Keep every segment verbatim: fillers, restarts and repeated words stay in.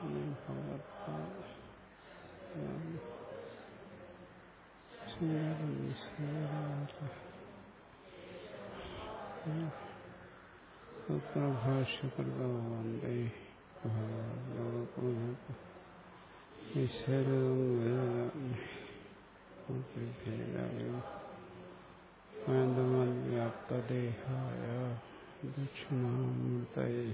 ഭാഷ്യകൃതവന്ദേ ഈശ്വരം വ്യാപ്തദേഹായ ദക്ഷിണാമൂർത്തയേ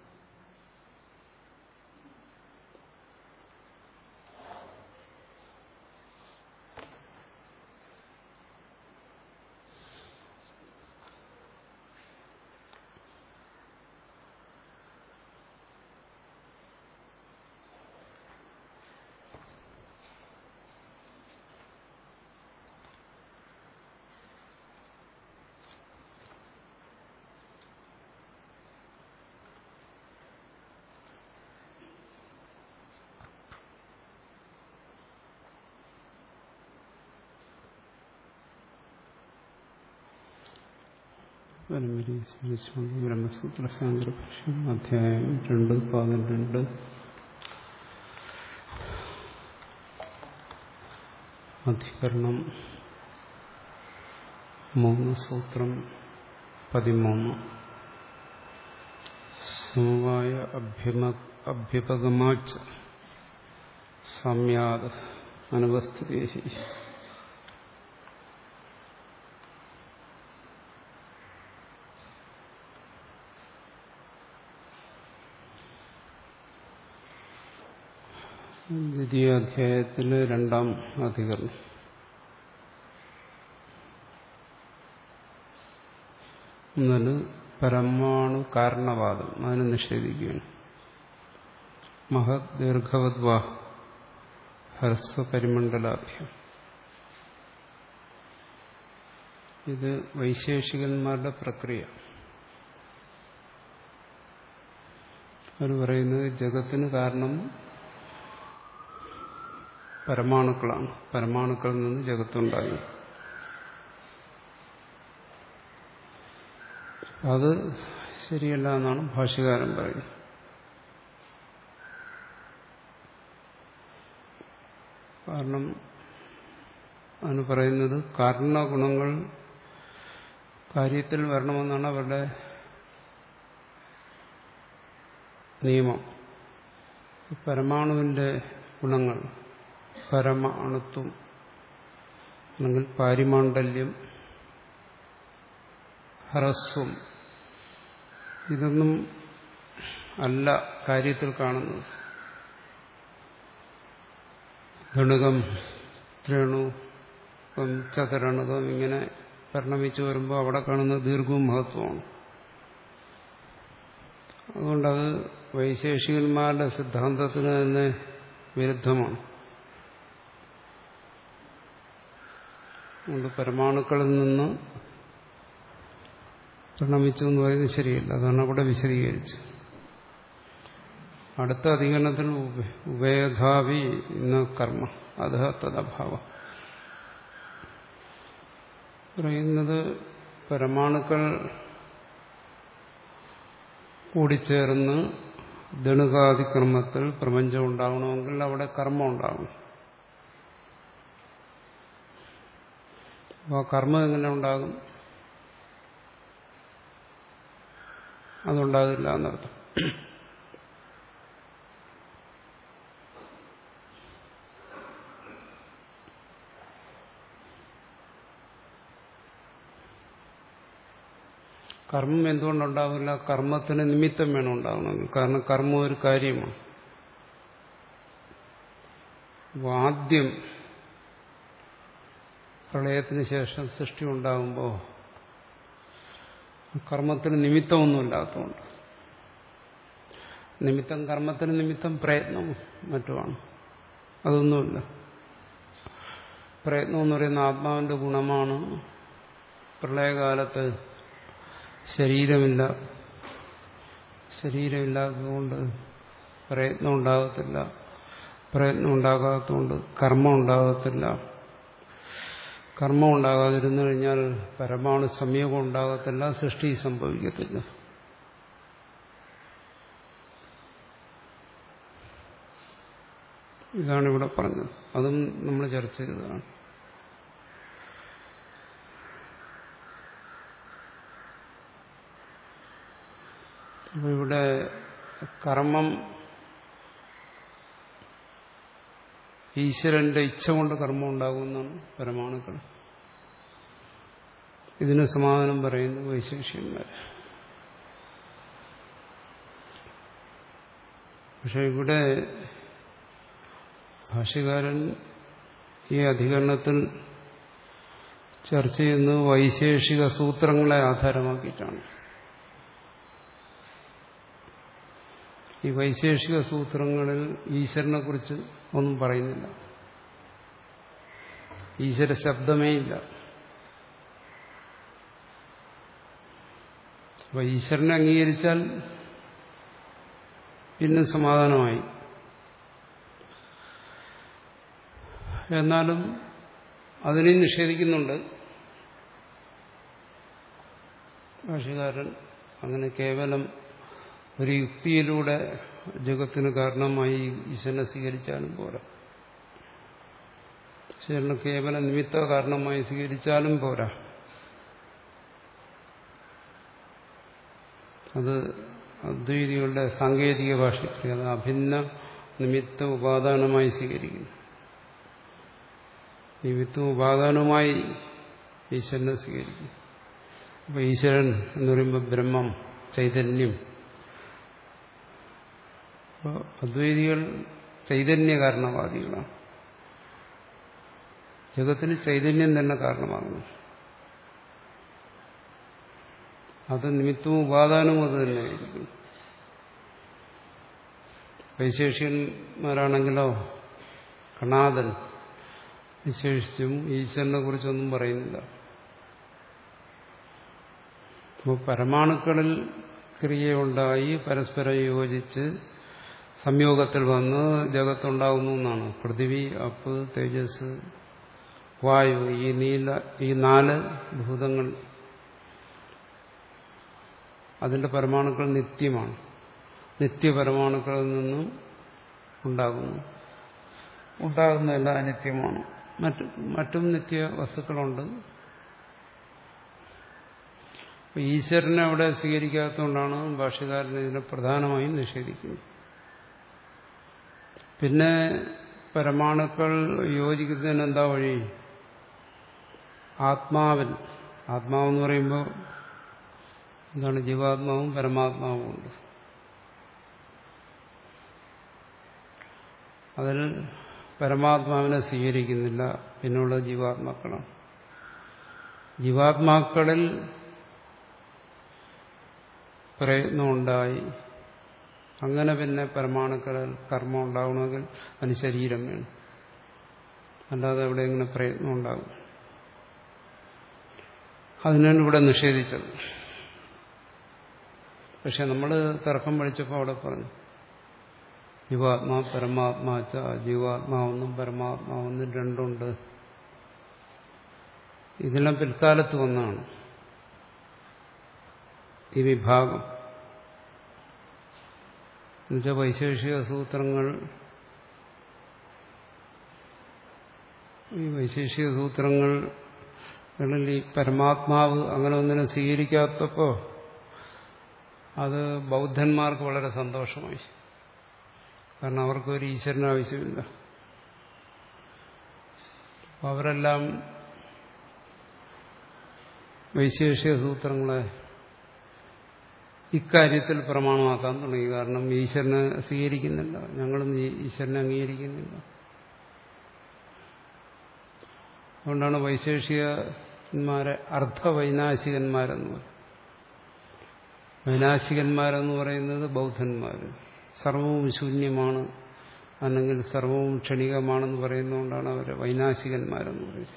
ബ്രഹ്മസൂത്ര സാങ്കരഭാഷ്യം അധ്യായം രണ്ട് പന്ത്രണ്ട് അധികരണം മൂന്ന് സൂത്രം പതിമൂന്ന് സമവായ അഭ്യുപഗമാച്ച് സാമ്യാത് അനുപസ്ഥിതി. ദ്വിതീയാധ്യായത്തിലെ രണ്ടാം അധികരണം. ഒന്നിന് പരമാണു കാരണവാദം, അതിനെ നിഷേധിക്കുകയാണ്. മഹത് ദീർഘവദ്വാ ഹ്രസ്വപരിമണ്ഡലാഭ്യം. ഇത് വൈശേഷികന്മാരുടെ പ്രക്രിയ. അവർ പറയുന്നത് ജഗത്തിന് കാരണം പരമാണുക്കളാണ്. പരമാണുക്കളിൽ നിന്ന് ജഗത്തുണ്ടായി. അത് ശരിയല്ല എന്നാണ് ഭാഷ്യകാരൻ പറയുന്നത്. കാരണം അതിന് പറയുന്നത് കാരണഗുണങ്ങൾ കാര്യത്തിൽ വരണമെന്നാണ് അവരുടെ നിയമം. പരമാണുവിന്റെ ഗുണങ്ങൾ, പരമ അണുത്വം അല്ലെങ്കിൽ പാരിമാണ്ഡല്യം, ഹ്രസ്വം, ഇതൊന്നും അല്ല കാര്യത്തിൽ കാണുന്നത്. ധണുകം, ത്രേണുകം, ചതുരണുകം ഇങ്ങനെ പരിണമിച്ചു വരുമ്പോൾ അവിടെ കാണുന്നത് ദീർഘവും മഹത്വമാണ്. അതുകൊണ്ടത് വൈശേഷികന്മാരുടെ സിദ്ധാന്തത്തിന് തന്നെ വിരുദ്ധമാണ്. അതുകൊണ്ട് പരമാണുക്കളിൽ നിന്ന് പരിണമിച്ചു എന്ന് പറയുന്നത് ശരിയല്ല. അതാണ് അവിടെ വിശദീകരിച്ചു. അടുത്ത അധികരണത്തിൽ ഉഭയധാവി എന്ന കർമ്മ അധ തദഭാവം പറയുന്നത് പരമാണുക്കൾ കൂടിച്ചേർന്ന് ദണുകാദിക്രമത്തിൽ പ്രപഞ്ചം ഉണ്ടാകണമെങ്കിൽ അവിടെ കർമ്മം ഉണ്ടാകണം. അപ്പോൾ കർമ്മം എങ്ങനെ ഉണ്ടാകും? അതുണ്ടാകില്ല എന്നർത്ഥം. കർമ്മം എന്തുകൊണ്ടുണ്ടാകില്ല? കർമ്മത്തിന് നിമിത്തം വേണം ഉണ്ടാകണമെങ്കിൽ. കാരണം കർമ്മം ഒരു കാര്യമാണ്. അപ്പോൾ ആദ്യം പ്രളയത്തിന് ശേഷം സൃഷ്ടി ഉണ്ടാകുമ്പോൾ കർമ്മത്തിന് നിമിത്തമൊന്നുമില്ലാത്തതുകൊണ്ട്, നിമിത്തം കർമ്മത്തിന് നിമിത്തം പ്രയത്നവും മറ്റുമാണ്. അതൊന്നുമില്ല. പ്രയത്നം എന്ന് പറയുന്ന ആത്മാവിന്റെ ഗുണമാണ്. പ്രളയകാലത്ത് ശരീരമില്ല, ശരീരമില്ലാത്തതുകൊണ്ട് പ്രയത്നം ഉണ്ടാകത്തില്ല, പ്രയത്നം ഉണ്ടാകാത്തതുകൊണ്ട് കർമ്മം ഉണ്ടാകത്തില്ല. കർമ്മം ഉണ്ടാകാതിരുന്നു കഴിഞ്ഞാൽ പരമാണു സംയോഗം ഉണ്ടാകത്തില്ല, സൃഷ്ടി സംഭവിക്കത്തില്ല. ഇതാണ് ഇവിടെ പറഞ്ഞത്. അതും നമ്മൾ ചർച്ച ചെയ്തതാണ്. അപ്പൊ ഇവിടെ കർമ്മം ഈശ്വരന്റെ ഇച്ഛ കൊണ്ട് കർമ്മം ഉണ്ടാകുമെന്നാണ് പരമാണുക്കൾ. ഇതിന് സമാധാനം പറയുന്നു വൈശേഷികന്മാർ. പക്ഷെ ഇവിടെ ഭാഷ്യകാരൻ ഈ അധികരണത്തിൽ ചർച്ച ചെയ്യുന്നത് വൈശേഷിക സൂത്രങ്ങളെ ആധാരമാക്കിയിട്ടാണ്. ഈ വൈശേഷിക സൂത്രങ്ങളിൽ ഈശ്വരനെ കുറിച്ച് ഒന്നും പറയുന്നില്ല. ഈശ്വര ശബ്ദമേ ഇല്ല. അപ്പൊ ഈശ്വരനെ അംഗീകരിച്ചാൽ പിന്നെ സമാധാനമായി. എന്നാലും അതിനെ നിഷേധിക്കുന്നുണ്ട് ഭാഷ്യകാരൻ. അങ്ങനെ കേവലം ഒരു യുക്തിയിലൂടെ ജഗത്തിന് കാരണമായി ഈശ്വരനെ സ്വീകരിച്ചാലും പോരാ, ഈശ്വരനെ കേവല നിമിത്ത കാരണമായി സ്വീകരിച്ചാലും പോരാ. അത് അദ്വൈതികളുടെ സാങ്കേതിക ഭാഷയ്ക്ക് അത് അഭിന്ന നിമിത്ത ഉപാദാനമായി സ്വീകരിക്കുന്നു. നിമിത്ത ഉപാദാനമായി ഈശ്വരനെ സ്വീകരിക്കുന്നു. അപ്പൊ ഈശ്വരൻ എന്ന് പറയുമ്പോൾ ബ്രഹ്മം, ചൈതന്യം. അപ്പോൾ അദ്വൈതികൾ ചൈതന്യ കാരണവാദികളാണ്. ജഗത്തിന് ചൈതന്യം തന്നെ കാരണമാകുന്നു. അത് നിമിത്തവും ഉപാദാനവും അത് തന്നെയായിരിക്കും. വൈശേഷികന്മാരാണെങ്കിലോ കണാദൻ വിശേഷിച്ചും ഈശ്വരനെ കുറിച്ചൊന്നും പറയുന്നില്ല. അപ്പോൾ പരമാണുക്കളിൽ ക്രിയയുണ്ടായി പരസ്പരം യോജിച്ച് സംയോഗത്തിൽ വന്ന് ജഗത്തുണ്ടാകുന്നു എന്നാണ്. പൃഥിവി, അപ്പ്, തേജസ്, വായു, ഈ നീല ഈ നാല് ഭൂതങ്ങൾ അതിന്റെ പരമാണുക്കൾ നിത്യമാണ്. നിത്യപരമാണുക്കളിൽ നിന്നും ഉണ്ടാകുന്നു. ഉണ്ടാകുന്നതെല്ലാം അനിത്യമാണ്. മറ്റു മറ്റും നിത്യ വസ്തുക്കളുണ്ട്. ഈശ്വരനെ അവിടെ സ്വീകരിക്കാത്തതുകൊണ്ടാണ് ഭാഷ്യകാരൻ ഇതിനെ പ്രധാനമായും നിഷേധിക്കുന്നത്. പിന്നെ പരമാണുക്കൾ യോജിക്കുന്നതിന് എന്താ വഴി? ആത്മാവിൽ, ആത്മാവെന്ന് പറയുമ്പോൾ എന്താണ്? ജീവാത്മാവും പരമാത്മാവും ഉണ്ട്. അതിൽ പരമാത്മാവിനെ സ്വീകരിക്കുന്നില്ല, പിന്നുള്ള ജീവാത്മാക്കളാണ്. ജീവാത്മാക്കളിൽ പ്രയത്നമുണ്ടായി, അങ്ങനെ പിന്നെ പരമാണുക്കളിൽ കർമ്മം ഉണ്ടാകണമെങ്കിൽ അതിന് ശരീരം വേണം. അല്ലാതെ അവിടെ ഇങ്ങനെ പ്രയത്നം ഉണ്ടാകും. അതിനാണ് ഇവിടെ നിഷേധിച്ചത്. പക്ഷെ നമ്മൾ തർക്കം പഠിച്ചപ്പോൾ അവിടെ പറഞ്ഞു ജീവാത്മാ പരമാത്മാച്ച, ജീവാത്മാവെന്നും പരമാത്മാവെന്നും രണ്ടുണ്ട്. ഇതെല്ലാം പിൽക്കാലത്ത് വന്നാണ് ഈ വിഭാഗം. എന്നുവെച്ചാൽ വൈശേഷിക സൂത്രങ്ങൾ ഈ വൈശേഷിക സൂത്രങ്ങളിൽ ഈ പരമാത്മാവ് അങ്ങനെ ഒന്നിനെ സ്വീകരിക്കാത്തപ്പോൾ അത് ബൗദ്ധന്മാർക്ക് വളരെ സന്തോഷമായി. കാരണം അവർക്കൊരു ഈശ്വരന് ആവശ്യമില്ല. അവരെല്ലാം വൈശേഷിക സൂത്രങ്ങളെ ഇക്കാര്യത്തിൽ പ്രമാണമാക്കാൻ തുടങ്ങി. കാരണം ഈശ്വരനെ സ്വീകരിക്കുന്നില്ല, ഞങ്ങളും ഈശ്വരനെ അംഗീകരിക്കുന്നില്ല. അതുകൊണ്ടാണ് വൈശേഷികന്മാരെ അർദ്ധവൈനാശികന്മാരെന്ന് പറയും. വൈനാശികന്മാരെന്ന് പറയുന്നത് ബൗദ്ധന്മാർ. സർവവും ശൂന്യമാണ് അല്ലെങ്കിൽ സർവവും ക്ഷണികമാണെന്ന് പറയുന്നതുകൊണ്ടാണ് അവരെ വൈനാശികന്മാരെന്ന് പറയുന്നത്.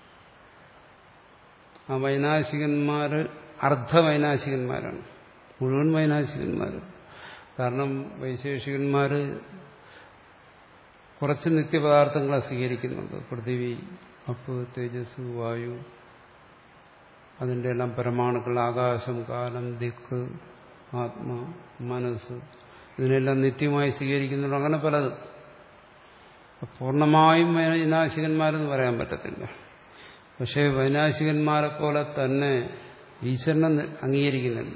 ആ വൈനാശികന്മാർ അർദ്ധവൈനാശികന്മാരാണ്, മുഴുവൻ വൈനാശികന്മാർ. കാരണം വൈശേഷികന്മാർ കുറച്ച് നിത്യപദാർത്ഥങ്ങളെ സ്വീകരിക്കുന്നുണ്ട്. പൃഥിവി, അപ്പ്, തേജസ്, വായു, അതിൻ്റെ എല്ലാം പരമാണുക്കൾ, ആകാശം, കാലം, ദിക്ക്, ആത്മാ, മനസ്സ്, ഇതിനെല്ലാം നിത്യമായി സ്വീകരിക്കുന്നുണ്ട്. അങ്ങനെ പലത്. പൂർണ്ണമായും വൈനാശികന്മാരെന്ന് പറയാൻ പറ്റത്തില്ല. പക്ഷേ വൈനാശികന്മാരെ പോലെ തന്നെ ഈശ്വരനെ അംഗീകരിക്കുന്നില്ല.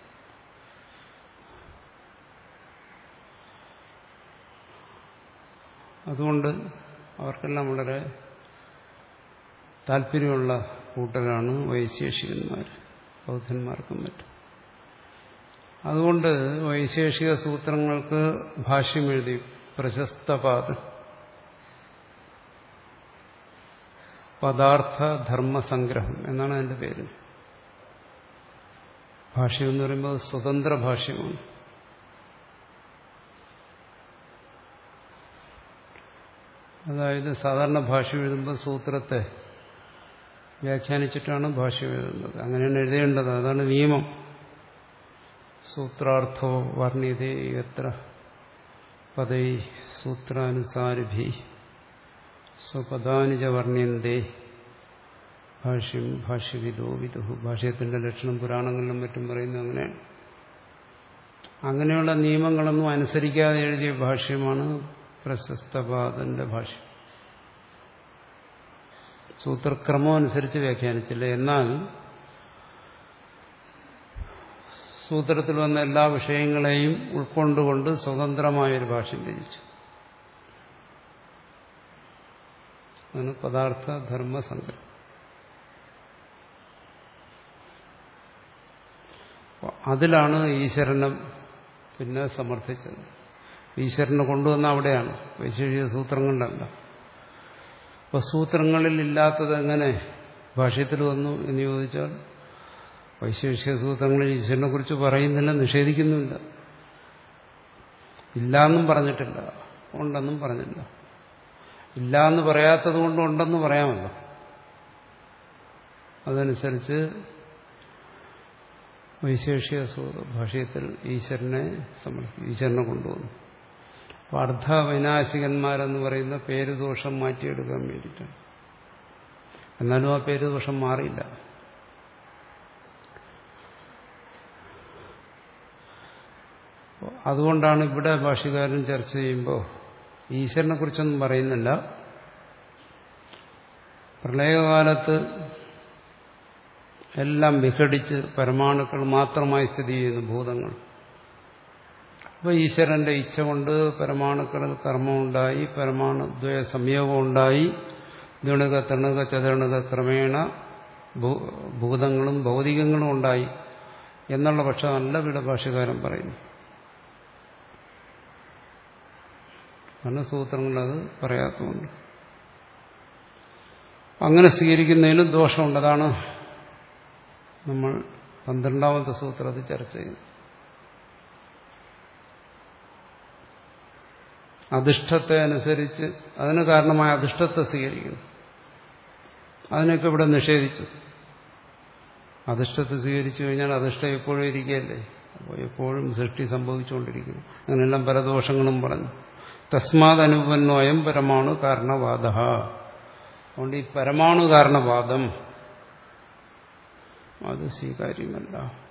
അതുകൊണ്ട് അവർക്കെല്ലാം വളരെ താല്പര്യമുള്ള കൂട്ടരാണ് വൈശേഷികന്മാർ, ബൗദ്ധന്മാർക്കും മറ്റും. അതുകൊണ്ട് വൈശേഷിക സൂത്രങ്ങൾക്ക് ഭാഷ്യം എഴുതി പ്രശസ്തപാദം, പദാർത്ഥ ധർമ്മസംഗ്രഹം എന്നാണ് അതിന്റെ പേര്. ഭാഷ്യം എന്ന് പറയുമ്പോൾ സ്വതന്ത്ര ഭാഷ്യമാണ്. അതായത് സാധാരണ ഭാഷ്യം എഴുതുമ്പോൾ സൂത്രത്തെ വ്യാഖ്യാനിച്ചിട്ടാണ് ഭാഷ്യം എഴുതുന്നത്. അങ്ങനെയാണ് എഴുതേണ്ടത്, അതാണ് നിയമം. സൂത്രാർത്ഥോ വർണ്ണ്യതേ എത്ര പദൈ സൂത്രാനുസാരിഭി സ്വപദാനിജ വർണ്ണ്യന്തേ ഭാഷ്യം ഭാഷ്യവിദോ വിദുഹു. ഭാഷ്യത്തിന്റെ ലക്ഷണം പുരാണങ്ങളിലും മറ്റും പറയുന്നത് അങ്ങനെയാണ്. അങ്ങനെയുള്ള നിയമങ്ങളൊന്നും അനുസരിക്കാതെ എഴുതിയ ഭാഷ്യമാണ് പ്രശസ്തപാദന്റെ ഭാഷ്യം. സൂത്രക്രമം അനുസരിച്ച് വ്യാഖ്യാനിച്ചില്ല. എന്നാൽ സൂത്രത്തിൽ വന്ന എല്ലാ വിഷയങ്ങളെയും ഉൾക്കൊണ്ടുകൊണ്ട് സ്വതന്ത്രമായൊരു ഭാഷ്യം രചിച്ചു. അതാണ് പദാർത്ഥ ധർമ്മസംഗ്രഹം. അതിലാണ് ഈശ്വരനെ പിന്നെ സമർത്ഥിച്ചത്. ഈശ്വരനെ കൊണ്ടുവന്ന അവിടെയാണ്, വൈശേഷിക സൂത്രങ്ങളിലല്ല. അപ്പൊ സൂത്രങ്ങളിൽ ഇല്ലാത്തത് എങ്ങനെ ഭാഷ്യത്തിൽ വന്നു എന്ന് ചോദിച്ചാൽ, വൈശേഷിക സൂത്രങ്ങളിൽ ഈശ്വരനെ കുറിച്ച് പറയുന്നില്ല, നിഷേധിക്കുന്നുമില്ല. ഇല്ലാന്നും പറഞ്ഞിട്ടില്ല, ഉണ്ടെന്നും പറഞ്ഞില്ല. ഇല്ലാന്ന് പറയാത്തത് കൊണ്ട് ഉണ്ടെന്ന് പറയാമല്ലോ. അതനുസരിച്ച് വൈശേഷിക ഭാഷ്യത്തിൽ ഈശ്വരനെ ഈശ്വരനെ കൊണ്ടുവന്നു. അപ്പോൾ അർദ്ധവൈനാശികന്മാരെന്ന് പറയുന്ന പേരുദോഷം മാറ്റിയെടുക്കാൻ വേണ്ടിയിട്ടാണ്. എന്നാലും ആ പേരുദോഷം മാറിയില്ല. അതുകൊണ്ടാണ് ഇവിടെ ഭാഷ്യകാരൻ ചർച്ച ചെയ്യുമ്പോൾ ഈശ്വരനെ കുറിച്ചൊന്നും പറയുന്നില്ല. പ്രളയകാലത്ത് എല്ലാം വിഘടിച്ച് പരമാണുക്കൾ മാത്രമായി സ്ഥിതി ചെയ്യുന്നു ഭൂതങ്ങൾ. അപ്പോൾ ഈശ്വരന്റെ ഇച്ഛ കൊണ്ട് പരമാണുക്കളിൽ കർമ്മമുണ്ടായി, പരമാണുദ്വയ സംയോഗം ഉണ്ടായി, ദ്വിണുക തണുക ചതുരണുക ക്രമേണ ഭൂതങ്ങളും ഭൗതികങ്ങളും ഉണ്ടായി എന്നുള്ള പക്ഷമല്ല ഇവിടെ ഭാഷ്യകാരൻ പറയുന്നു. കാരണം സൂത്രങ്ങളത് പറയാത്തതുകൊണ്ട്. അങ്ങനെ സ്വീകരിക്കുന്നതിലും ദോഷമുണ്ട്. അതാണ് നമ്മൾ പന്ത്രണ്ടാമത്തെ സൂത്രത്തിൽ ചർച്ച ചെയ്യുന്നത്. അധിഷ്ഠത്തെ അനുസരിച്ച് അതിന് കാരണമായ അധിഷ്ഠത്തെ സ്വീകരിക്കുന്നു. അതിനൊക്കെ ഇവിടെ നിഷേധിച്ചു. അധിഷ്ഠത്തെ സ്വീകരിച്ചു കഴിഞ്ഞാൽ അധിഷ്ഠം എപ്പോഴും ഇരിക്കുകയല്ലേ, അപ്പോൾ എപ്പോഴും സൃഷ്ടി സംഭവിച്ചുകൊണ്ടിരിക്കുന്നു. അങ്ങനെയെല്ലാം പല ദോഷങ്ങളും പറഞ്ഞു. തസ്മാത് അനുപന്നോയം പരമാണു കാരണവാദ. അതുകൊണ്ട് ഈ പരമാണു കാരണവാദം അത് സ്വീകാര്യമല്ല.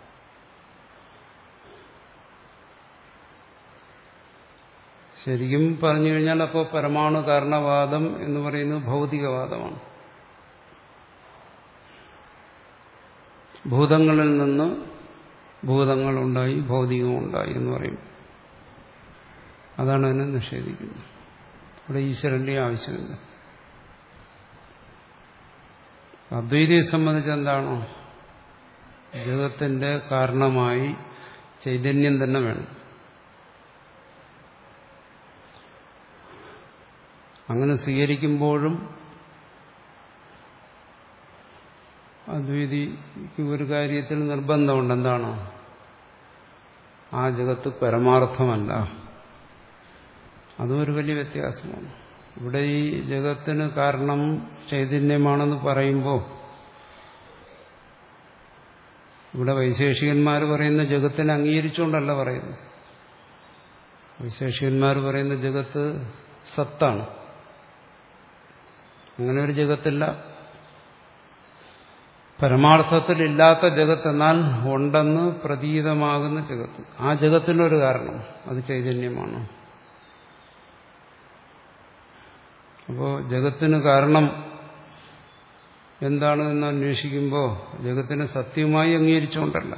ശരിക്കും പറഞ്ഞു കഴിഞ്ഞാൽ അപ്പോൾ പരമാണു കാരണവാദം എന്ന് പറയുന്നത് ഭൗതികവാദമാണ്. ഭൂതങ്ങളിൽ നിന്ന് ഭൂതങ്ങളുണ്ടായി, ഭൗതികമുണ്ടായി എന്ന് പറയും. അതാണ് അതിനെ നിഷേധിക്കുന്നത്. ഇവിടെ ഈശ്വരന്റെ ആവശ്യമില്ല. അദ്വൈതിയെ സംബന്ധിച്ച് എന്താണോ, ജഗത്തിന്റെ കാരണമായി ചൈതന്യം തന്നെ വേണം. അങ്ങനെ സ്വീകരിക്കുമ്പോഴും അദ്വൈതിക്ക് ഒരു കാര്യത്തിൽ നിർബന്ധമുണ്ട്. എന്താണോ, ആ ജഗത്ത് പരമാർത്ഥമല്ല. അതും ഒരു വലിയ വ്യത്യാസമാണ്. ഇവിടെ ഈ ജഗത്തിന് കാരണം ചൈതന്യമാണെന്ന് പറയുമ്പോൾ ഇവിടെ വൈശേഷികന്മാർ പറയുന്ന ജഗത്തിനെ അംഗീകരിച്ചുകൊണ്ടല്ല പറയുന്നത്. വൈശേഷികന്മാർ പറയുന്ന ജഗത്ത് സത്താണ്. അങ്ങനെ ഒരു ജഗത്തില്ല. പരമാർത്ഥത്തിലില്ലാത്ത ജഗത്ത് എന്നാൽ ഉണ്ടെന്ന് പ്രതീതമാകുന്ന ജഗത്ത്. ആ ജഗത്തിനൊരു കാരണം അത് ചൈതന്യമാണ്. അപ്പോൾ ജഗത്തിന് കാരണം എന്താണ് എന്ന് അന്വേഷിക്കുമ്പോൾ ജഗത്തിനെ സത്യമായി അംഗീകരിച്ചുകൊണ്ടല്ല.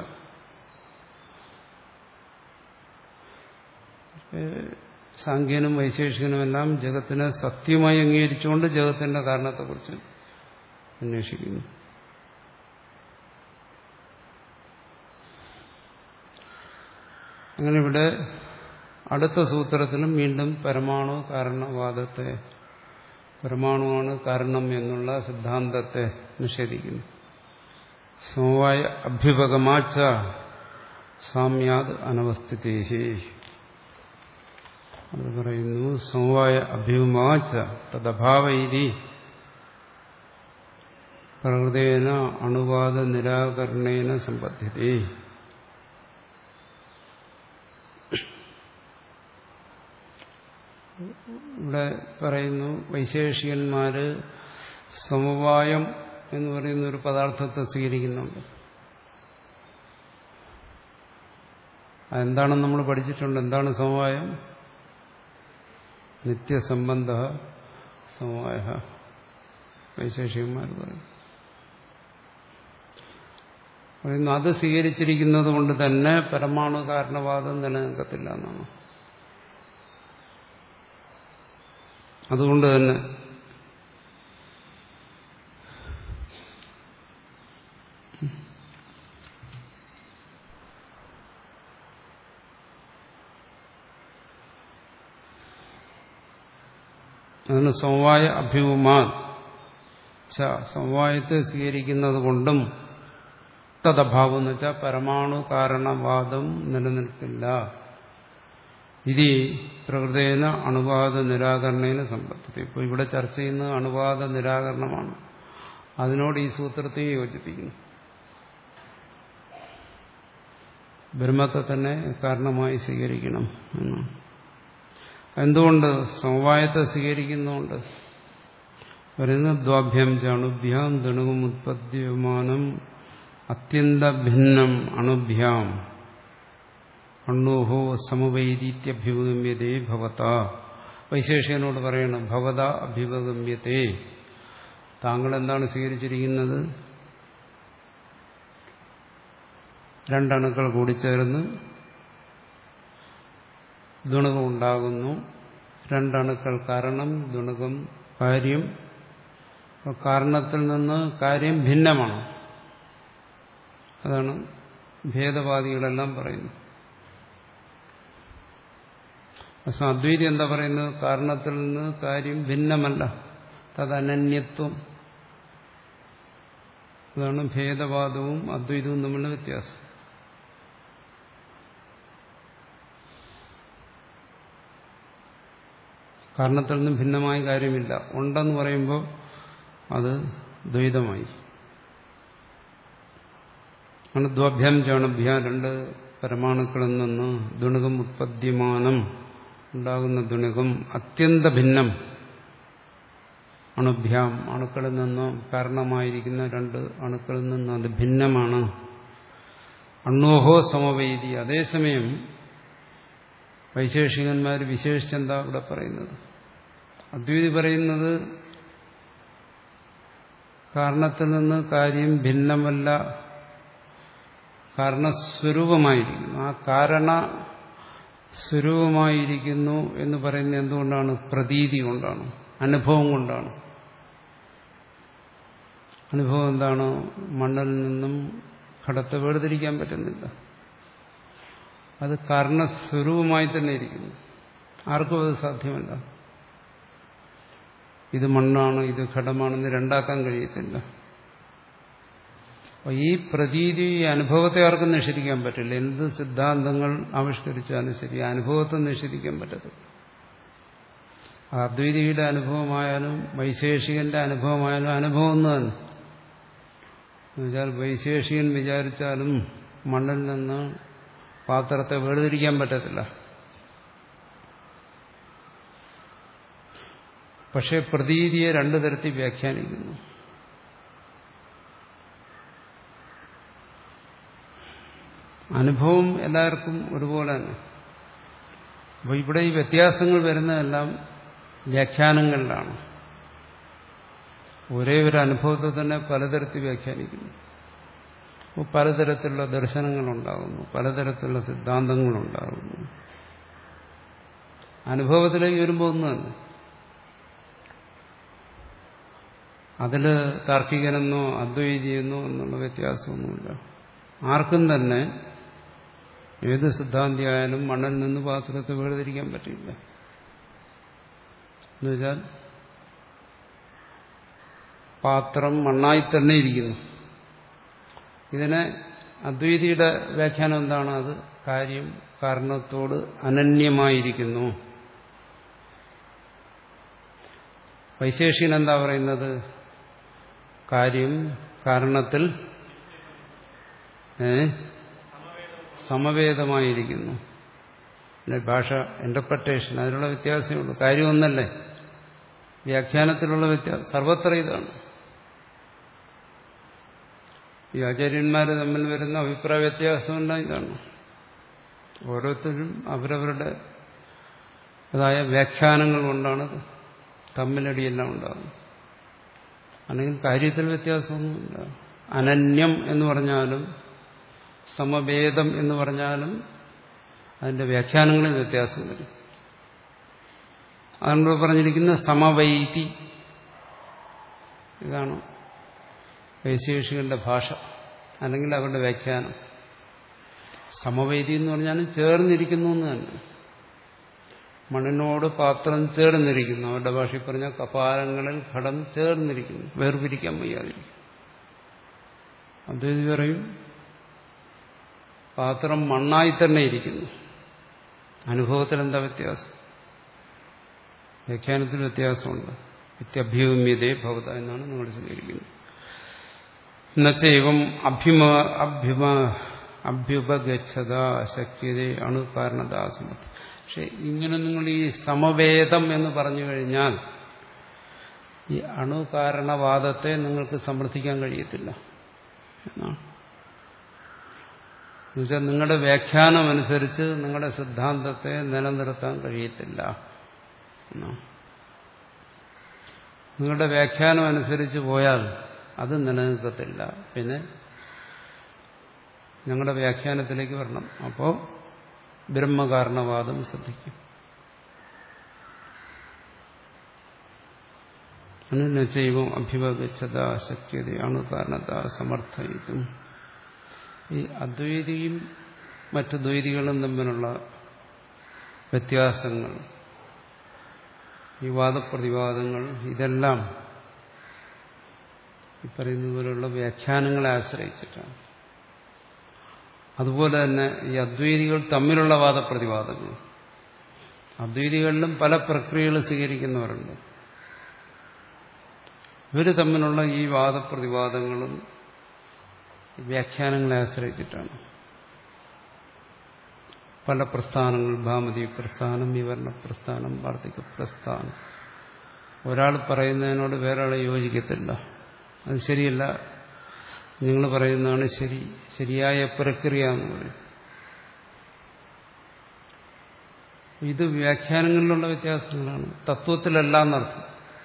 സാഖ്യനും വൈശേഷികനുമെല്ലാം ജഗത്തിനെ സത്യമായി അംഗീകരിച്ചുകൊണ്ട് ജഗത്തിന്റെ കാരണത്തെക്കുറിച്ച് അന്വേഷിക്കുന്നു. അങ്ങനെ ഇവിടെ അടുത്ത സൂത്രത്തിലും വീണ്ടും പരമാണു കാരണവാദത്തെ, പരമാണുവാണ് കാരണം എന്നുള്ള സിദ്ധാന്തത്തെ നിഷേധിക്കുന്നു. സമവായ അഭ്യുപഗമാച്ച സാമ്യാത് അനവസ്ഥിതേഹി. അത് പറയുന്നു സമവായ അഭ്യുപഗമാച്ച തദഭാവൈതി പ്രകൃതേന അണുവാദ നിരാകരണേന സമ്പദ്ധ്യതേ. ഇവിടെ പറയുന്നു വൈശേഷികന്മാര് സമവായം എന്ന് പറയുന്ന ഒരു പദാർത്ഥത്തെ സ്വീകരിക്കുന്നുണ്ട്. അതെന്താണെന്ന് നമ്മൾ പഠിച്ചിട്ടുണ്ട്. എന്താണ് സമവായം? നിത്യസംബന്ധ സമവായ വൈശേഷികന്മാർ പറയും. പറയുന്നു അത് സ്വീകരിച്ചിരിക്കുന്നത് കൊണ്ട് തന്നെ പരമാണു കാരണവാദം നിലനിൽക്കത്തില്ല എന്നാണ്. അതുകൊണ്ട് തന്നെ അതിന് സമവായ അഭ്യൂമാ സമവായത്തെ സ്വീകരിക്കുന്നത് കൊണ്ടും തദഭാവം എന്ന് വെച്ചാൽ പരമാണു കാരണവാദം നിലനിൽക്കില്ല. ഇതി പ്രകൃതേന അണുവാദ നിരാകരണേന സമ്പദ്ധ്യത. ഇപ്പോൾ ഇവിടെ ചർച്ച ചെയ്യുന്നത് അണുവാദ നിരാകരണമാണ്. അതിനോട് ഈ സൂത്രത്തെ യോജിപ്പിക്കുന്നു. ബ്രഹ്മത്തെ തന്നെ കാരണമായി സ്വീകരിക്കണം എന്നാണ്. എന്തുകൊണ്ട്? സമവായത്തെ സ്വീകരിക്കുന്നുണ്ട്. പറയുന്നത് ദ്വാഭ്യം ചാണുഭ്യാം ദണുവും ഉത്പദ്യമാനം അത്യന്ത ഭിന്നം അണുഭ്യാം അണ്ണോഹോ സമവൈരീത്യഭ്യുഗമ്യതേ ഭവത. വൈശേഷികനോട് പറയണം ഭവത അഭ്യുപഗമ്യതേ. താങ്കൾ എന്താണ് സ്വീകരിച്ചിരിക്കുന്നത്? രണ്ടണുക്കൾ കൂടിച്ചേർന്ന് ദുണകം ഉണ്ടാകുന്നു. രണ്ടണുക്കൾ കാരണം, ദുണകം കാര്യം. കാരണത്തിൽ നിന്ന് കാര്യം ഭിന്നമാണ്. അതാണ് ഭേദവാദികളെല്ലാം പറയുന്നത്. അദ്വൈതി എന്താ പറയുന്നത്? കാരണത്തിൽ നിന്ന് കാര്യം ഭിന്നമല്ല, തദനന്യത്വം. അതാണ് ഭേദവാദവും അദ്വൈതവും തമ്മിലുള്ള വ്യത്യാസം. കാരണത്തിൽ നിന്നും ഭിന്നമായ കാര്യമില്ല. ഉണ്ടെന്ന് പറയുമ്പോൾ അത് ദ്വൈതമായി. ആണ് ദ്വഭ്യം ചാണഭ്യം രണ്ട് പരമാണുക്കളിൽ നിന്ന് ദുണകം ഉത്പദ്യമാനം ഉണ്ടാകുന്ന ദുണകം അത്യന്ത ഭിന്നം അണുഭ്യാം അണുക്കളിൽ നിന്ന് കാരണമായിരിക്കുന്ന രണ്ട് അണുക്കളിൽ നിന്ന് അത് ഭിന്നമാണ്. അണ്ണോഹോ സമവൈതി. അതേസമയം വൈശേഷികന്മാർ വിശേഷിച്ചെന്താ ഇവിടെ പറയുന്നത്? അദ്വൈതി പറയുന്നത് കാരണത്തിൽ നിന്ന് കാര്യം ഭിന്നമല്ല, കാരണസ്വരൂപമായിരിക്കുന്നു. ആ കാരണ സ്വരൂപമായിരിക്കുന്നു എന്ന് പറയുന്നത് എന്തുകൊണ്ടാണ്? പ്രതീതി കൊണ്ടാണ്, അനുഭവം കൊണ്ടാണ്. അനുഭവം എന്താണ്? മണ്ണിൽ നിന്നും ഘടത്തെ വേർതിരിക്കാൻ പറ്റുന്നില്ല. അത് കാരണസ്വരൂപമായി തന്നെ ഇരിക്കുന്നു. ആർക്കും അത് സാധ്യമല്ല. ഇത് മണ്ണാണ്, ഇത് ഘടമാണെന്ന് രണ്ടാക്കാൻ കഴിയത്തില്ല. അപ്പോൾ ഈ പ്രതീതി അനുഭവത്തെ ആർക്കും നിഷേധിക്കാൻ പറ്റില്ല. എന്ത് സിദ്ധാന്തങ്ങൾ ആവിഷ്കരിച്ചാലും ശരി, അനുഭവത്തെ നിഷേധിക്കാൻ പറ്റത്തില്ല. അദ്വൈതിയുടെ അനുഭവമായാലും വൈശേഷികന്റെ അനുഭവമായാലും അനുഭവം ഒന്ന് തന്നെ. എന്നുവെച്ചാൽ വൈശേഷികൻ വിചാരിച്ചാലും മണ്ണിൽ നിന്ന് പാത്രത്തെ വേർതിരിക്കാൻ പറ്റത്തില്ല. പക്ഷെ പ്രതീതിയെ രണ്ടു തരത്തിൽ വ്യാഖ്യാനിക്കുന്നു. അനുഭവം എല്ലാവർക്കും ഒരുപോലെ തന്നെ. അപ്പോൾ ഇവിടെ ഈ വ്യത്യാസങ്ങൾ വരുന്നതെല്ലാം വ്യാഖ്യാനങ്ങളിലാണ്. ഒരേ ഒരു അനുഭവത്തെ തന്നെ പലതരത്തിൽ വ്യാഖ്യാനിക്കുന്നു. അപ്പോൾ പലതരത്തിലുള്ള ദർശനങ്ങളുണ്ടാകുന്നു, പലതരത്തിലുള്ള സിദ്ധാന്തങ്ങളുണ്ടാകുന്നു. അനുഭവത്തിലേക്ക് വരുമ്പോൾ ഒന്ന് തന്നെ. അതിൽ താർക്കികനെന്നോ അദ്വൈതിയെന്നോ എന്നുള്ള വ്യത്യാസമൊന്നുമില്ല. ആർക്കും തന്നെ ഏത് സിദ്ധാന്തിയായാലും മണ്ണിൽ നിന്ന് പാത്രത്തെ വേർതിരിക്കാൻ പറ്റില്ല. എന്നുവെച്ചാൽ പാത്രം മണ്ണായി തന്നെ ഇരിക്കുന്നു. ഇതിനെ അദ്വൈതിയുടെ വ്യാഖ്യാനം എന്താണ്? അത് കാര്യം കാരണത്തോട് അനന്യമായിരിക്കുന്നു. വൈശേഷികൻ എന്താ പറയുന്നത്? കാര്യം കാരണത്തിൽ ഏ സമവേദമായിരിക്കുന്നു. ഭാഷ ഇന്റർപ്രട്ടേഷൻ അതിനുള്ള വ്യത്യാസമേ ഉള്ളൂ. കാര്യം ഒന്നല്ലേ, വ്യാഖ്യാനത്തിലുള്ള വ്യത്യാസം സർവത്ര ഇതാണ്. ഈ ആചാര്യന്മാർ തമ്മിൽ വരുന്ന അഭിപ്രായ വ്യത്യാസമല്ല ഇതാണ്. ഓരോരുത്തരും അവരവരുടെ അതായ വ്യാഖ്യാനങ്ങൾ കൊണ്ടാണ് തമ്മിലടിയെല്ലാം ഉണ്ടാകുന്നത്. അല്ലെങ്കിൽ കാര്യത്തിൽ വ്യത്യാസമൊന്നുമില്ല. അനന്യം എന്ന് പറഞ്ഞാലും സമവേദം എന്ന് പറഞ്ഞാലും അതിന്റെ വ്യാഖ്യാനങ്ങളിൽ വ്യത്യാസം വരും. അതുകൊണ്ട് പറഞ്ഞിരിക്കുന്ന സമവൈതി, ഇതാണ് വൈശേഷികന്റെ ഭാഷ അല്ലെങ്കിൽ അവരുടെ വ്യാഖ്യാനം. സമവൈതി എന്ന് പറഞ്ഞാലും ചേർന്നിരിക്കുന്നു എന്ന് തന്നെ. മണ്ണിനോട് പാത്രം ചേർന്നിരിക്കുന്നു. അവരുടെ ഭാഷയിൽ പറഞ്ഞാൽ കപാലങ്ങളിൽ ഘടം ചേർന്നിരിക്കുന്നു, വേർപിരിക്കാൻ വയ്യാതിരിക്കും. അദ്വൈതി പറയും പാത്രം മണ്ണായി തന്നെ ഇരിക്കുന്നു. അനുഭവത്തിൽ എന്താ വ്യത്യാസം? വ്യാഖ്യാനത്തിൽ വ്യത്യാസമുണ്ട്. വ്യത്യഭ്യൂമ്യതേ ഭവത എന്നാണ് നിങ്ങൾ സ്വീകരിക്കുന്നത്. എന്നുവെച്ചാൽ അഭ്യുമ അഭ്യുമ അഭ്യുപഗച്ഛത ശക്യത അണുകാരണതാസമർത്ഥ. പക്ഷെ ഇങ്ങനെ നിങ്ങൾ ഈ സമവേദം എന്ന് പറഞ്ഞു കഴിഞ്ഞാൽ ഈ അണുകാരണവാദത്തെ നിങ്ങൾക്ക് സമർത്ഥിക്കാൻ കഴിയത്തില്ല എന്നാണ്. എന്നുവെച്ചാൽ നിങ്ങളുടെ വ്യാഖ്യാനം അനുസരിച്ച് നിങ്ങളുടെ സിദ്ധാന്തത്തെ നിലനിർത്താൻ കഴിയത്തില്ല എന്നാണ്. നിങ്ങളുടെ വ്യാഖ്യാനം അനുസരിച്ച് പോയാൽ അത് നിലനിൽക്കത്തില്ല. പിന്നെ ഞങ്ങളുടെ വ്യാഖ്യാനത്തിലേക്ക് വരണം. അപ്പോൾ ബ്രഹ്മകാരണവാദം ശ്രദ്ധിക്കും. അനുനചൈവം അഭ്യുപഗച്ഛത ശക്യത അണുകാരണത സമർത്ഥയിക്കും. ഈ അദ്വൈതിയും മറ്റു ദ്വൈതികളും തമ്മിലുള്ള വ്യത്യാസങ്ങൾ, ഈ വാദപ്രതിവാദങ്ങൾ, ഇതെല്ലാം ഈ പറയുന്ന പോലുള്ള വ്യാഖ്യാനങ്ങളെ ആശ്രയിച്ചിട്ടാണ്. അതുപോലെ തന്നെ ഈ അദ്വൈതികൾ തമ്മിലുള്ള വാദപ്രതിവാദങ്ങൾ, അദ്വൈതികളിലും പല പ്രക്രിയകൾ സ്വീകരിക്കുന്നവരുണ്ട്. ഇവർ തമ്മിലുള്ള ഈ വാദപ്രതിവാദങ്ങളും വ്യാഖ്യാനങ്ങളെ ആശ്രയിച്ചിട്ടാണ്. പല പ്രസ്ഥാനങ്ങൾ, ഭാമതി പ്രസ്ഥാനം, വിവരണ പ്രസ്ഥാനം, വാർത്തിക പ്രസ്ഥാനം, ഒരാൾ പറയുന്നതിനോട് വേറൊരാളെ യോജിക്കത്തില്ല. അത് ശരിയല്ല, നിങ്ങൾ പറയുന്നതാണ് ശരി, ശരിയായ പ്രക്രിയ എന്ന് പറയും. ഇത് വ്യാഖ്യാനങ്ങളിലുള്ള വ്യത്യാസങ്ങളാണ്, തത്വത്തിലല്ല എന്നർത്ഥം.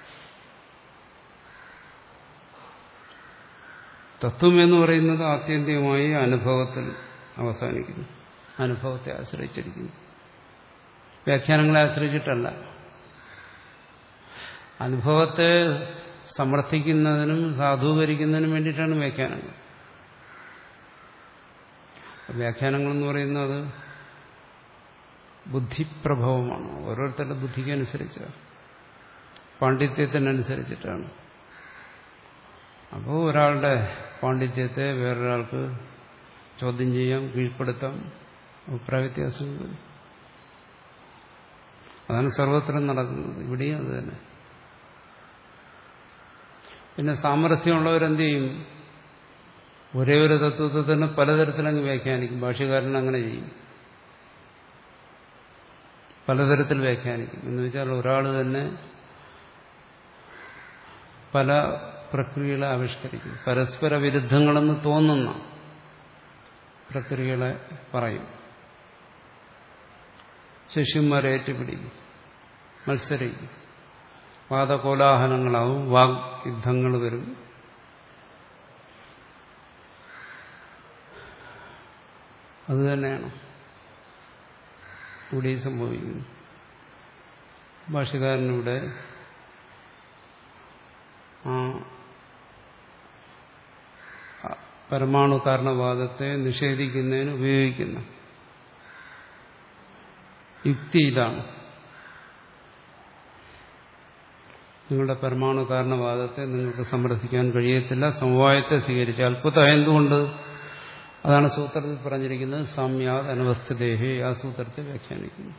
തത്വം എന്ന് പറയുന്നത് ആത്യന്തികമായി അനുഭവത്തിൽ അവസാനിക്കുന്നു, അനുഭവത്തെ ആശ്രയിച്ചിരിക്കുന്നു, വ്യാഖ്യാനങ്ങളെ ആശ്രയിച്ചിട്ടല്ല. അനുഭവത്തെ സമർത്ഥിക്കുന്നതിനും സാധൂകരിക്കുന്നതിനും വേണ്ടിയിട്ടാണ് വ്യാഖ്യാനങ്ങൾ. വ്യാഖ്യാനങ്ങളെന്ന് പറയുന്നത് ബുദ്ധിപ്രഭവമാണ്. ഓരോരുത്തരുടെ ബുദ്ധിക്കനുസരിച്ച്, പാണ്ഡിത്യത്തിനനുസരിച്ചിട്ടാണ്. അപ്പോൾ ഒരാളുടെ പാണ്ഡിത്യത്തെ വേറൊരാൾക്ക് ചോദ്യം ചെയ്യാം, കീഴ്പ്പെടുത്താം, അഭിപ്രായ വ്യത്യാസങ്ങൾ വരും. അതാണ് സർവത്ര നടക്കുന്നത്. ഇവിടെയും അത് തന്നെ. പിന്നെ സാമർഥ്യമുള്ളവരെന്ത് ചെയ്യും? ഒരേ ഒരു തത്വത്തെ തന്നെ പലതരത്തിലങ്ങ് വ്യാഖ്യാനിക്കും. ഭാഷ്യകാരൻ അങ്ങനെ ചെയ്യും, പലതരത്തിൽ വ്യാഖ്യാനിക്കും. എന്ന് വെച്ചാൽ ഒരാൾ തന്നെ പല പ്രക്രിയകളെ ആവിഷ്കരിക്കും. പരസ്പര വിരുദ്ധങ്ങളെന്ന് തോന്നുന്ന പ്രക്രിയകളെ പറയും. ശിഷ്യന്മാരെ ഏറ്റുപിടിക്കും, മത്സരിക്കും. വാദകോലാഹലങ്ങളാവും, വാഗ് യുദ്ധങ്ങൾ വരും. അതുതന്നെയാണ് ഇവിടെ സംഭവിക്കുന്നു. ഭാഷ്യകാരനിവിടെ ആ പരമാണു കാരണവാദത്തെ നിഷേധിക്കുന്നതിന് ഉപയോഗിക്കുന്ന യുക്തി ഇതാണ്. നിങ്ങളുടെ പരമാണു കാരണവാദത്തെ നിങ്ങൾക്ക് സമർത്ഥിക്കാൻ കഴിയത്തില്ല, സമവായത്തെ സ്വീകരിച്ചാൽ. കുതഃ എന്തുകൊണ്ട്? അതാണ് സൂത്രത്തിൽ പറഞ്ഞിരിക്കുന്നത്. സാമ്യാത് അനവസ്ഥിതേഹി, ആ സൂത്രത്തെ വ്യാഖ്യാനിക്കുന്നു.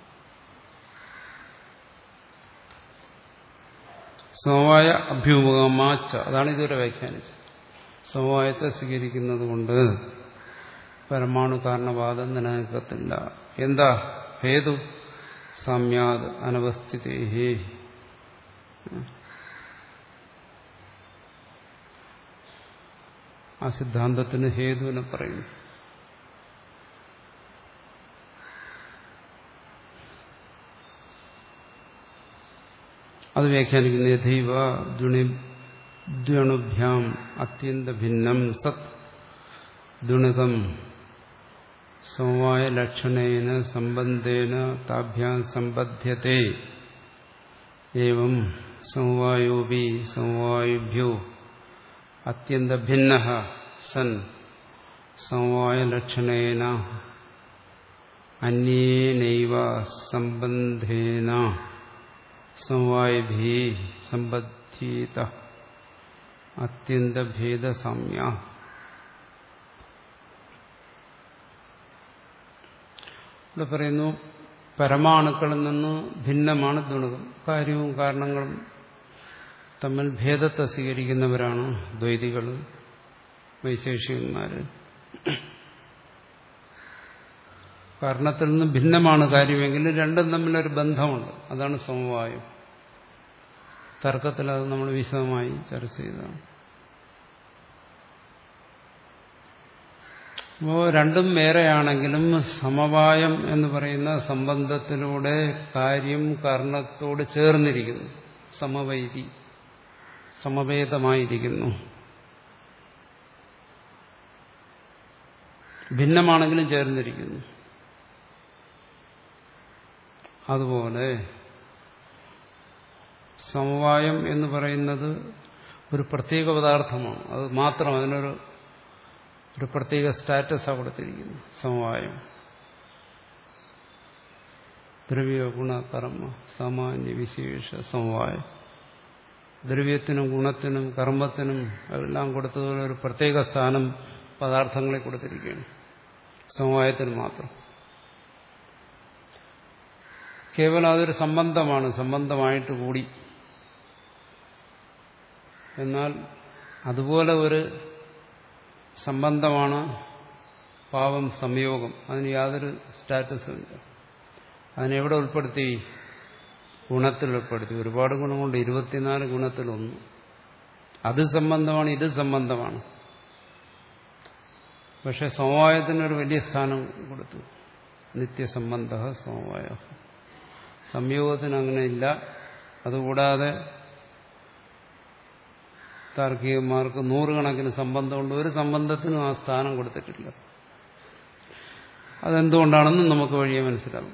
സമവായ അഭ്യൂമുഖമാച്ച, അതാണ് ഇതുവരെ വ്യാഖ്യാനിച്ചത്. സമവായത്തെ സ്വീകരിക്കുന്നത് കൊണ്ട് പരമാണു കാരണവാദം നിലനിൽക്കത്തില്ല. എന്താ ഹേതു? സാമ്യാത് അനവസ്ഥിതേഹി, ആ സിദ്ധാന്തത്തിന് ഹേതുവിനെ പറയുന്നു. അത് വ്യാഖ്യാനിക്കുന്ന യഥൈവ ദ്വിണുഭ്യാം അത്യന്ത ഭിന്നം സത് ദുണികം സമവായ ലക്ഷണേന സംബന്ധേന താഭ്യാം സംബധ്യത്തെ ഏവം സമവായോപി സമവായുഭ്യോ അത്യന്ത ഭിന്നഃ സൻ സമവായ ലക്ഷണേന അന്യേനൈവ സംബന്ധേന സമവായഭി സംബദ്ധ്യേത അത്യന്ത ഭേദസാമ്യ. ഇവിടെ പറയുന്നു പരമാണുക്കളിൽ നിന്ന് ഭിന്നമാണ് ദുണകം. കാര്യവും കാരണങ്ങളും തമ്മിൽ ഭേദത്തെ സ്വീകരിക്കുന്നവരാണ് ദ്വൈതികൾ, വൈശേഷികന്മാര്. കാരണത്തിൽ നിന്ന് ഭിന്നമാണ് കാര്യമെങ്കിൽ രണ്ടും തമ്മിലൊരു ബന്ധമുണ്ട്. അതാണ് സമവായം. തർക്കത്തിൽ അത് നമ്മൾ വിശദമായി ചർച്ച ചെയ്തതാണ്. അപ്പോൾ രണ്ടും വേറെയാണെങ്കിലും സമവായം എന്ന് പറയുന്ന സംബന്ധത്തിലൂടെ കാര്യം കാരണത്തോട് ചേർന്നിരിക്കുന്നു, സമവൈതി, സമവേതമായിരിക്കുന്നു. ഭിന്നമാണെങ്കിലും ചേർന്നിരിക്കുന്നു. അതുപോലെ സമവായം എന്ന് പറയുന്നത് ഒരു പ്രത്യേക പദാർത്ഥമാണ്. അത് മാത്രം, അതിനൊരു ഒരു പ്രത്യേക സ്റ്റാറ്റസാണ് കൊടുത്തിരിക്കുന്നു. സമവായം ദ്രവ്യ ഗുണ കർമ്മ സാമാന്യ വിശേഷ സമവായം. ദ്രവ്യത്തിനും ഗുണത്തിനും കർമ്മത്തിനും എല്ലാം കൊടുത്തതുപോലെ ഒരു പ്രത്യേക സ്ഥാനം പദാർത്ഥങ്ങളെ കൊടുത്തിരിക്കുകയാണ്. സമവായത്തിന് മാത്രം കേവലം അതൊരു സംബന്ധമാണ്, സംബന്ധമായിട്ട് കൂടി. എന്നാൽ അതുപോലെ ഒരു സംബന്ധമാണ് പാവം സംയോഗം. അതിന് യാതൊരു സ്റ്റാറ്റസും ഇല്ല. അതിനെവിടെ ഉൾപ്പെടുത്തി? ഗുണത്തിൽ ഉൾപ്പെടുത്തി. ഒരുപാട് ഗുണമുണ്ട്, ഇരുപത്തിനാല് ഗുണത്തിലൊന്ന്. അത് സംബന്ധമാണ്, ഇത് സംബന്ധമാണ്. പക്ഷെ സമവായത്തിനൊരു വലിയ സ്ഥാനം കൊടുത്തു. നിത്യസംബന്ധ സമവായ. സംയോഗത്തിന് അങ്ങനെയില്ല. അതുകൂടാതെ താർക്കികന്മാർക്ക് നൂറുകണക്കിന് സംബന്ധമുണ്ട്. ഒരു സംബന്ധത്തിനും ആ സ്ഥാനം കൊടുത്തിട്ടില്ല. അതെന്തുകൊണ്ടാണെന്ന് നമുക്ക് വഴിയെ മനസ്സിലാവും.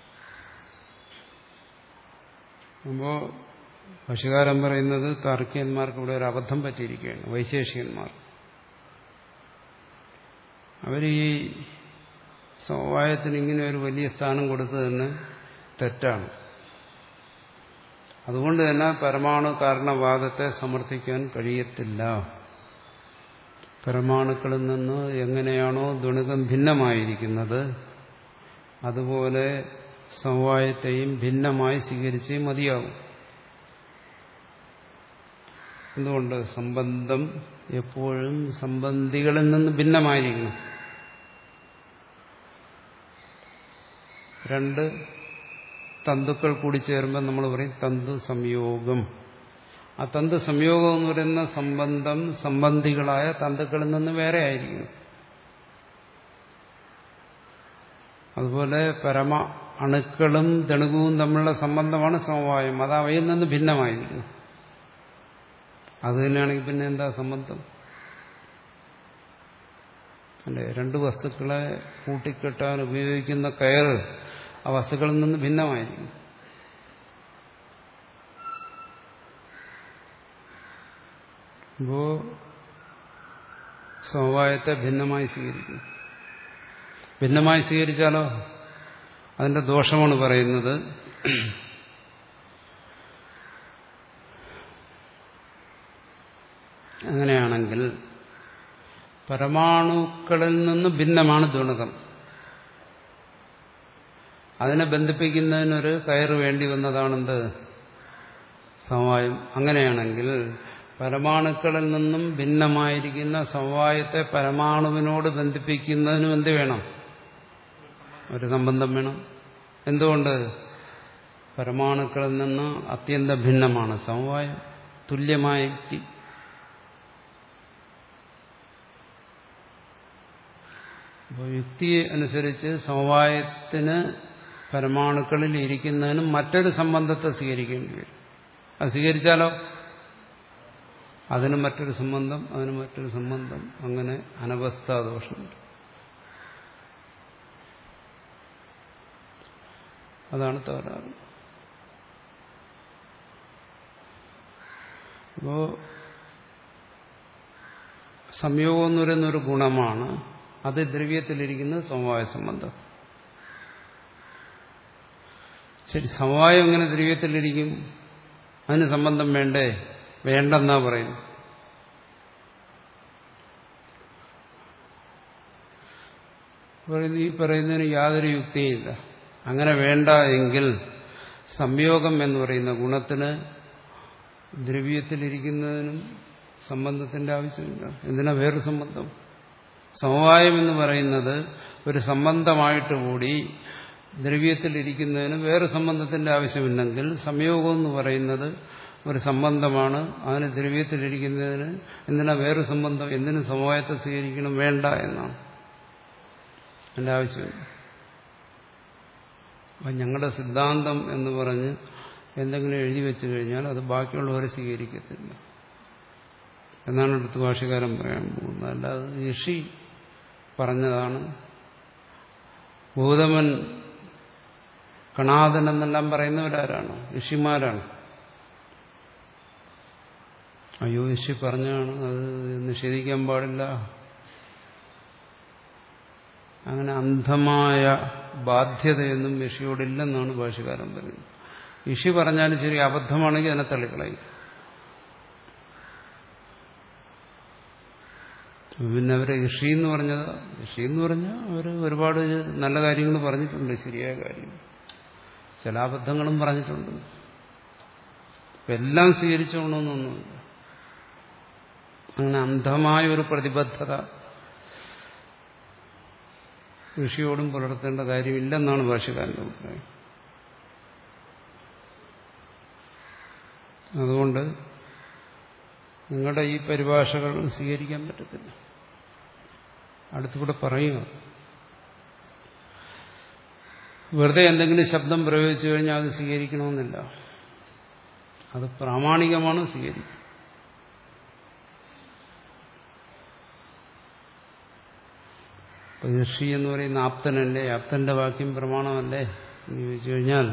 അപ്പോൾ ഭാഷ്യകാരൻ പറയുന്നത് താർക്കികന്മാർക്ക് ഇവിടെ ഒരു അബദ്ധം പറ്റിയിരിക്കുകയാണ്. വൈശേഷികന്മാർ അവർ ഈ സമവായത്തിന് ഇങ്ങനെ ഒരു വലിയ സ്ഥാനം കൊടുത്തത് തന്നെ തെറ്റാണ്. അതുകൊണ്ട് തന്നെ പരമാണു കാരണവാദത്തെ സമർത്ഥിക്കാൻ കഴിയത്തില്ല. പരമാണുക്കളിൽ നിന്ന് എങ്ങനെയാണോ ദുണികം ഭിന്നമായിരിക്കുന്നത് അതുപോലെ സമവായത്തെയും ഭിന്നമായി സ്വീകരിച്ചേ മതിയാവും. എന്തുകൊണ്ട്? സംബന്ധം എപ്പോഴും സംബന്ധികളിൽ നിന്ന് ഭിന്നമായിരിക്കണം. രണ്ട് തന്തുക്കൾ കൂടി ചേരുമ്പോൾ നമ്മൾ പറയും തന്തു സംയോഗം. ആ തന്തു സംയോഗം എന്ന് പറയുന്ന സംബന്ധം സംബന്ധികളായ തന്തുക്കളിൽ നിന്ന് വേറെ ആയിരിക്കും. അതുപോലെ പരമ അണുക്കളും ദണുകവും തമ്മിലുള്ള സംബന്ധമാണ് സമവായം. അത് അവയിൽ നിന്ന് ഭിന്നമായിരിക്കും. അത് തന്നെയാണെങ്കിൽ പിന്നെ എന്താ സംബന്ധം? അല്ലെ, രണ്ട് വസ്തുക്കളെ കൂട്ടിക്കെട്ടാൻ ഉപയോഗിക്കുന്ന കയർ ആ വസ്തുക്കളിൽ നിന്ന് ഭിന്നമായിരിക്കും. അപ്പോ സമവായത്തെ ഭിന്നമായി സ്വീകരിക്കും. ഭിന്നമായി സ്വീകരിച്ചാലോ അതിന്റെ ദോഷമാണ് പറയുന്നത്. അങ്ങനെയാണെങ്കിൽ പരമാണുക്കളിൽ നിന്ന് ഭിന്നമാണ് ദ്വിണുകം. അതിനെ ബന്ധിപ്പിക്കുന്നതിനൊരു കയറ് വേണ്ടി വന്നതാണെന്ത്? സമവായം. അങ്ങനെയാണെങ്കിൽ പരമാണുക്കളിൽ നിന്നും ഭിന്നമായിരിക്കുന്ന സമവായത്തെ പരമാണുവിനോട് ബന്ധിപ്പിക്കുന്നതിനും എന്ത് വേണം? ഒരു സംബന്ധം വേണം. എന്തുകൊണ്ട്? പരമാണുക്കളിൽ നിന്ന് അത്യന്ത ഭിന്നമാണ് സമവായം. തുല്യമായ യുക്തി. അപ്പോൾ യുക്തി അനുസരിച്ച് സമവായത്തിന് പരമാണുക്കളിൽ ഇരിക്കുന്നതിനും മറ്റൊരു സംബന്ധത്തെ സ്വീകരിക്കേണ്ടി വരും. അത് സ്വീകരിച്ചാലോ അതിന് മറ്റൊരു സംബന്ധം, അതിന് മറ്റൊരു സംബന്ധം, അങ്ങനെ അനവസ്ഥാദോഷമുണ്ട്. അതാണ് തകരാറ്. അപ്പോ സംയോഗം എന്ന് പറയുന്നൊരു ഗുണമാണ്. അത് ദ്രവ്യത്തിലിരിക്കുന്ന സമവായ സംബന്ധം. ശരി, സമവായം എങ്ങനെ ദ്രവ്യത്തിലിരിക്കും? അതിന് സംബന്ധം വേണ്ടേ? വേണ്ടെന്നാ പറയുന്നു. ഈ പറയുന്നതിന് യാതൊരു യുക്തിയില്ല. അങ്ങനെ വേണ്ട എങ്കിൽ സംയോഗം എന്ന് പറയുന്ന ഗുണത്തിന് ദ്രവ്യത്തിലിരിക്കുന്നതിനും സംബന്ധത്തിന്റെ ആവശ്യമില്ല. എന്തിനാ വേറൊരു സംബന്ധം? സമവായം എന്ന് പറയുന്നത് ഒരു സംബന്ധമായിട്ട് കൂടി ദ്രവ്യത്തിലിരിക്കുന്നതിന് വേറെ സംബന്ധത്തിന്റെ ആവശ്യമില്ലെങ്കിൽ സംയോഗം എന്ന് പറയുന്നത് ഒരു സംബന്ധമാണ്. അതിന് ദ്രവ്യത്തിലിരിക്കുന്നതിന് എന്തിനാ വേറെ സംബന്ധം? എന്തിനു സമവായത്തെ സ്വീകരിക്കണം? വേണ്ട എന്നാണ് എന്റെ ആവശ്യമില്ല. അപ്പം ഞങ്ങളുടെ സിദ്ധാന്തം എന്ന് പറഞ്ഞ് എന്തെങ്കിലും എഴുതി വെച്ചു കഴിഞ്ഞാൽ അത് ബാക്കിയുള്ളവരെ സ്വീകരിക്കത്തില്ല എന്നാണ് അടുത്ത ഭാഷകാരൻ പറയാൻ പോകുന്നത്. അല്ലാതെ ഋഷി പറഞ്ഞതാണ്. ഗൗതമൻ, കണാദൻ എന്നെല്ലാം പറയുന്നവരാരാണ്? ഋഷിമാരാണ്. അയ്യോ ഋഷി പറഞ്ഞാണ്, അത് നിഷേധിക്കാൻ പാടില്ല. അങ്ങനെ അന്ധമായ ബാധ്യതയൊന്നും ഋഷിയോടില്ലെന്നാണ് ഭാഷകാരൻ പറയുന്നത്. ഋഷി പറഞ്ഞാലും ശരി, അബദ്ധമാണെങ്കിൽ അതിനെ തള്ളിക്കളയും. പിന്നെ അവരെ ഋഷി എന്ന് പറഞ്ഞത്, ഋഷി എന്ന് പറഞ്ഞാൽ അവർ ഒരുപാട് നല്ല കാര്യങ്ങൾ പറഞ്ഞിട്ടുണ്ട്, ശരിയായ കാര്യം. ചില അബദ്ധങ്ങളും പറഞ്ഞിട്ടുണ്ട്. എല്ലാം സ്വീകരിച്ചോണമെന്നൊന്നുമില്ല. അങ്ങനെ അന്ധമായ ഒരു പ്രതിബദ്ധത ഋഷിയോടും പുലർത്തേണ്ട കാര്യമില്ലെന്നാണ് ഭാഷകാരന്റെ അഭിപ്രായം. അതുകൊണ്ട് നിങ്ങളുടെ ഈ പരിഭാഷകൾ സ്വീകരിക്കാൻ പറ്റത്തില്ല. അടുത്തുകൂടെ പറയുക. വെറുതെ എന്തെങ്കിലും ശബ്ദം പ്രയോഗിച്ചു കഴിഞ്ഞാൽ അത് സ്വീകരിക്കണമെന്നില്ല. അത് പ്രാമാണികമാണ്, സ്വീകരിക്കും. ഋഷി എന്ന് പറയുന്ന ആപ്തനല്ലേ, ആപ്തന്റെ വാക്യം പ്രമാണമല്ലേ എന്ന് ചോദിച്ചു കഴിഞ്ഞാൽ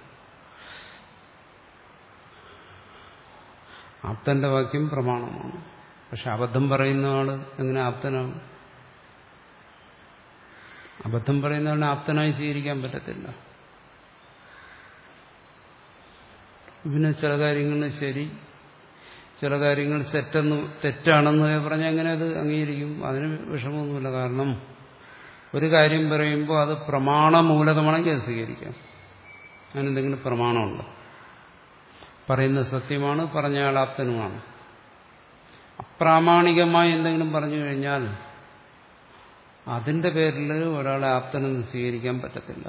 ആപ്തന്റെ വാക്യം പ്രമാണമാണ്. പക്ഷെ അബദ്ധം പറയുന്ന ആള് എങ്ങനെ ആപ്തനാവും? അബദ്ധം പറയുന്ന ആളിനെ ആപ്തനായി സ്വീകരിക്കാൻ പറ്റത്തില്ല. പിന്നെ ചില കാര്യങ്ങൾ ശരി, ചില കാര്യങ്ങൾ തെറ്റെന്ന് തെറ്റാണെന്ന് പറഞ്ഞാൽ എങ്ങനെ അത് അംഗീകരിക്കും? അതിന് വിഷമമൊന്നുമില്ല. കാരണം ഒരു കാര്യം പറയുമ്പോൾ അത് പ്രമാണമൂലകമാണെങ്കിൽ അത് സ്വീകരിക്കാം. അതിനെന്തെങ്കിലും പ്രമാണമുണ്ടോ? പറയുന്നത് സത്യമാണ്, പറഞ്ഞയാൾ ആപ്തനുമാണ്. അപ്രാമാണികമായി എന്തെങ്കിലും പറഞ്ഞു കഴിഞ്ഞാൽ അതിന്റെ പേരിൽ ഒരാളെ ആപ്തനെന്ന് സ്വീകരിക്കാൻ പറ്റത്തില്ല.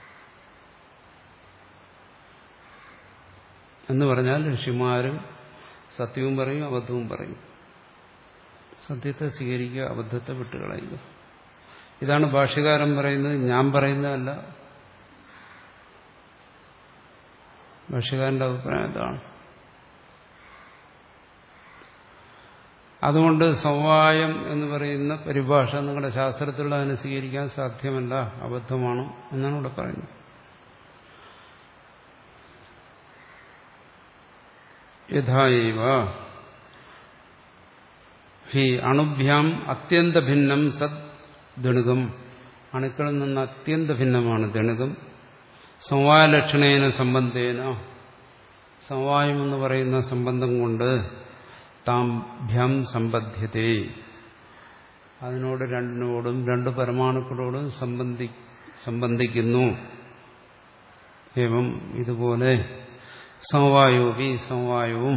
എന്ന് പറഞ്ഞാൽ ഋഷിമാരും സത്യവും പറയും, അബദ്ധവും പറയും. സത്യത്തെ സ്വീകരിക്കുക, അബദ്ധത്തെ വിട്ടുകളയുക. ഇതാണ് ഭാഷ്യകാരൻ പറയുന്നത്, ഞാൻ പറയുന്നതല്ല. ഭാഷ്യകാരന്റെ അഭിപ്രായം ഇതാണ്. അതുകൊണ്ട് സമവായം എന്ന് പറയുന്ന പരിഭാഷ നിങ്ങളുടെ ശാസ്ത്രത്തിലുള്ള അതിനെ സ്വീകരിക്കാൻ സാധ്യമല്ല, അബദ്ധമാണ് എന്നാണ് ഇവിടെ പറയുന്നത്. യഥാവ ഹി അണുഭ്യാം അത്യന്ത ഭിന്നം സത് ദണുകം, അണുക്കളിൽ നിന്ന് അത്യന്ത ഭിന്നമാണ് ദണുകം. സമവായലക്ഷണേന സംബന്ധേന, സമവായം എന്ന് പറയുന്ന സംബന്ധം കൊണ്ട് താംഭ്യം സമ്പദ്ധ്യതേ, അതിനോട് രണ്ടിനോടും രണ്ട് പരമാണുക്കളോടും സംബന്ധി സംബന്ധിക്കുന്നു. ഏവം ഇതുപോലെ സമവായോപി, സമവായവും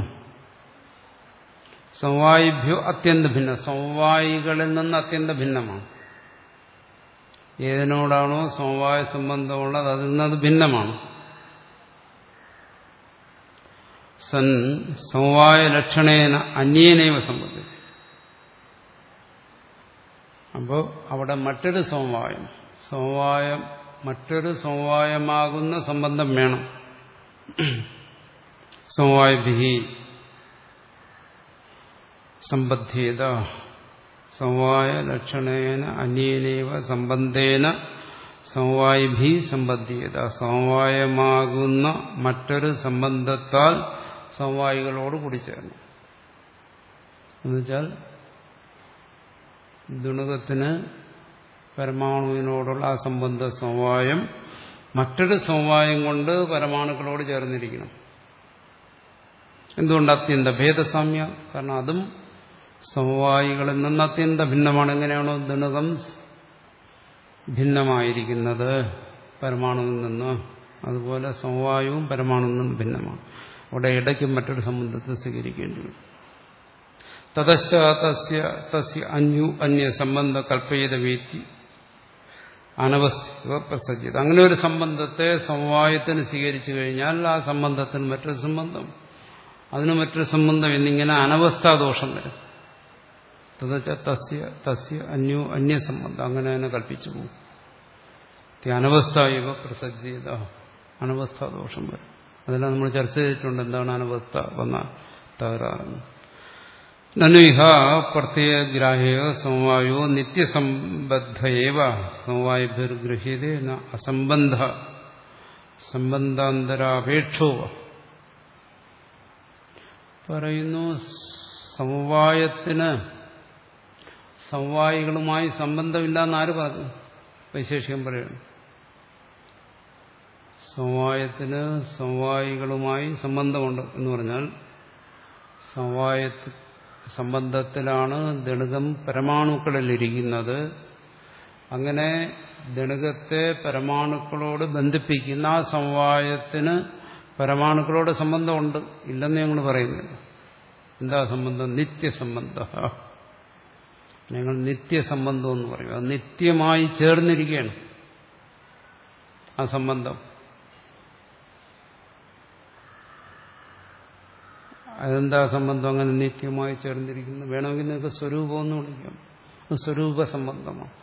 സമവായിഭ്യോ അത്യന്ത ഭിന്ന, സമവായികളിൽ നിന്ന് അത്യന്ത ഭിന്നമാണ്. ഏതിനോടാണോ സമവായ സംബന്ധമുള്ളത് അതിൽ നിന്നത് ഭിന്നമാണ്. സൻ സമവായ ലക്ഷണേന അന്യേനൈവ സംബന്ധിച്ചു. അപ്പോൾ അവിടെ മറ്റൊരു സമവായം സമവായം മറ്റൊരു സമവായമാകുന്ന സംബന്ധം വേണം. സമവായഭിഹി സമ്പദ്ധ്യേത, സമവായ ലക്ഷണേന അന്യേനൈവ സംബന്ധേന സമവായിഭി സമ്പദ്ധ്യേത, സമവായമാകുന്ന മറ്റൊരു സംബന്ധത്താൽ സമവായികളോട് കൂടിച്ചേരണം. എന്നുവെച്ചാൽ ദുണകത്തിന് പരമാണുവിനോടുള്ള ആ സംബന്ധ സമവായം മറ്റൊരു സമവായം കൊണ്ട് പരമാണുക്കളോട് ചേർന്നിരിക്കണം. എന്തുകൊണ്ട്? അത്യന്ത ഭേദസാമ്യ, കാരണം അതും സമവായികളിൽ നിന്ന് അത്യന്ത ഭിന്നമാണ്. എങ്ങനെയാണോ ദുണകം ഭിന്നമായിരിക്കുന്നത് പരമാണുവിൽ നിന്ന്, അതുപോലെ സമവായവും പരമാണുവിൽ നിന്ന് ഭിന്നമാണ്. അവിടെ ഇടയ്ക്ക് മറ്റൊരു സംബന്ധത്തെ സ്വീകരിക്കേണ്ടി വരും. തതശ്ച തസ്യ തസ്യ അന്യു അന്യ സംബന്ധ കൽപ്പയേത വീത്തി അനവസ്ഥ പ്രസജ്ജിത. അങ്ങനെ ഒരു സംബന്ധത്തെ സമവായത്തിന് സ്വീകരിച്ചു കഴിഞ്ഞാൽ ആ സംബന്ധത്തിന് മറ്റൊരു സംബന്ധം, അതിന് മറ്റൊരു സംബന്ധം എന്നിങ്ങനെ അനവസ്ഥാദോഷം വരും. തതച്ച തസ്യ തസ്യ അന്യു അന്യ സംബന്ധം, അങ്ങനെ തന്നെ കൽപ്പിച്ചു പോകും. അനവസ്ഥ ഇവ പ്രസജ്ജിത, അനവസ്ഥാദോഷം വരും. അതെല്ലാം നമ്മൾ ചർച്ച ചെയ്തിട്ടുണ്ട്. എന്താണ് അനവസ്ഥ വന്നാൽ തകരാറെന്ന്. നനുഹ പ്രത്യയഗ്രാഹ്യ സമവായോ നിത്യസംബദ്ധയേവ സമവായഭിർഗൃഹ്യതേ ന അസംബന്ധ സംബന്ധാന്തരാപേക്ഷോ. പറയുന്നു സമവായത്തിന് സമവായികളുമായി സംബന്ധമില്ല എന്നാര് പറഞ്ഞു? വൈശേഷികം പറയുന്നു. സമവായത്തിന് സമവായികളുമായി സംബന്ധമുണ്ട് എന്ന് പറഞ്ഞാൽ സമവായ സംബന്ധത്തിലാണ് ദണുകം പരമാണുക്കളിലിരിക്കുന്നത്. അങ്ങനെ ദണുകത്തെ പരമാണുക്കളോട് ബന്ധിപ്പിക്കുന്ന ആ സമവായത്തിന് പരമാണുക്കളോട് സംബന്ധമുണ്ട്, ഇല്ലെന്ന് ഞങ്ങൾ പറയുന്നില്ല. എന്താ സംബന്ധം? നിത്യസംബന്ധ. ഞങ്ങൾ നിത്യസംബന്ധം എന്ന് പറയും. അത് നിത്യമായി ചേർന്നിരിക്കുകയാണ് ആ സംബന്ധം. അതെന്താ സംബന്ധം അങ്ങനെ നിത്യമായി ചേർന്നിരിക്കുന്നു? വേണമെങ്കിൽ നിങ്ങൾക്ക് സ്വരൂപമെന്ന് വിളിക്കാം. അത് സ്വരൂപ സംബന്ധമാണ്.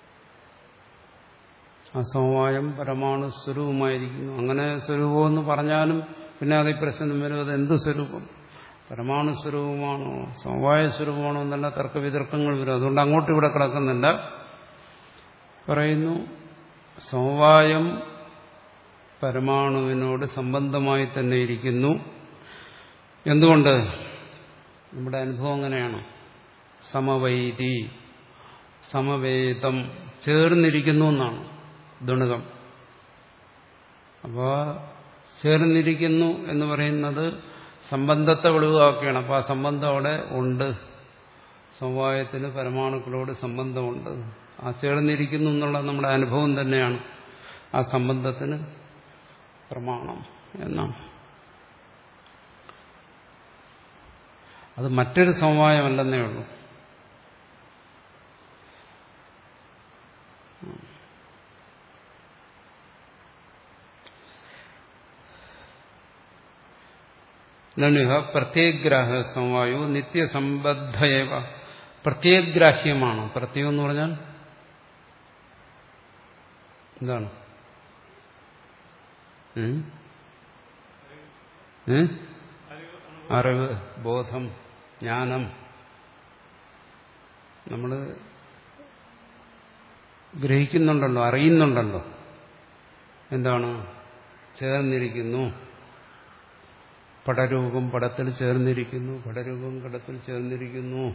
ആ സമവായം പരമാണു സ്വരൂപമായിരിക്കുന്നു. അങ്ങനെ സ്വരൂപമെന്ന് പറഞ്ഞാലും പിന്നെ അതേ പ്രശ്നം വരും. അത് എന്ത് സ്വരൂപം? പരമാണു സ്വരൂപമാണോ സമവായ സ്വരൂപമാണോ എന്നല്ല തർക്കവിതർക്കങ്ങൾ വരും. അതുകൊണ്ട് അങ്ങോട്ട് ഇവിടെ കിടക്കുന്നില്ല. പറയുന്നു സമവായം പരമാണുവിനോട് സംബന്ധമായി തന്നെ ഇരിക്കുന്നു. എന്തുകൊണ്ട്? നമ്മുടെ അനുഭവം അങ്ങനെയാണ്. സമവൈതി, സമവേദം, ചേർന്നിരിക്കുന്നു എന്നാണ് ദുണകം. അപ്പോൾ ചേർന്നിരിക്കുന്നു എന്ന് പറയുന്നത് സംബന്ധത്തെ വെളിവാക്കുകയാണ്. അപ്പോൾ ആ സംബന്ധം അവിടെ ഉണ്ട്. സമവായത്തിന് പരമാണുക്കളോട് സംബന്ധമുണ്ട്. ആ ചേർന്നിരിക്കുന്നു എന്നുള്ള നമ്മുടെ അനുഭവം തന്നെയാണ് ആ സംബന്ധത്തിന് പ്രമാണം എന്നാണ്. അത് മറ്റൊരു സമവായമല്ലെന്നേ ഉള്ളൂ. നനുഹ പ്രത്യഗ്രാഹ സമവായോ നിത്യസംബദ്ധയവ. പ്രത്യഗ്രാഹ്യമാണ്. പ്രത്യം എന്ന് പറഞ്ഞാൽ എന്താണ്? ഏ അറിവ്, ബോധം, ജ്ഞാനം. നമ്മൾ ഗ്രഹിക്കുന്നുണ്ടല്ലോ, അറിയുന്നുണ്ടല്ലോ. എന്താണ്? ചേർന്നിരിക്കുന്നു. പടരൂപം പടത്തിൽ ചേർന്നിരിക്കുന്നു, പടരൂപം കടത്തിൽ ചേർന്നിരിക്കുന്നു,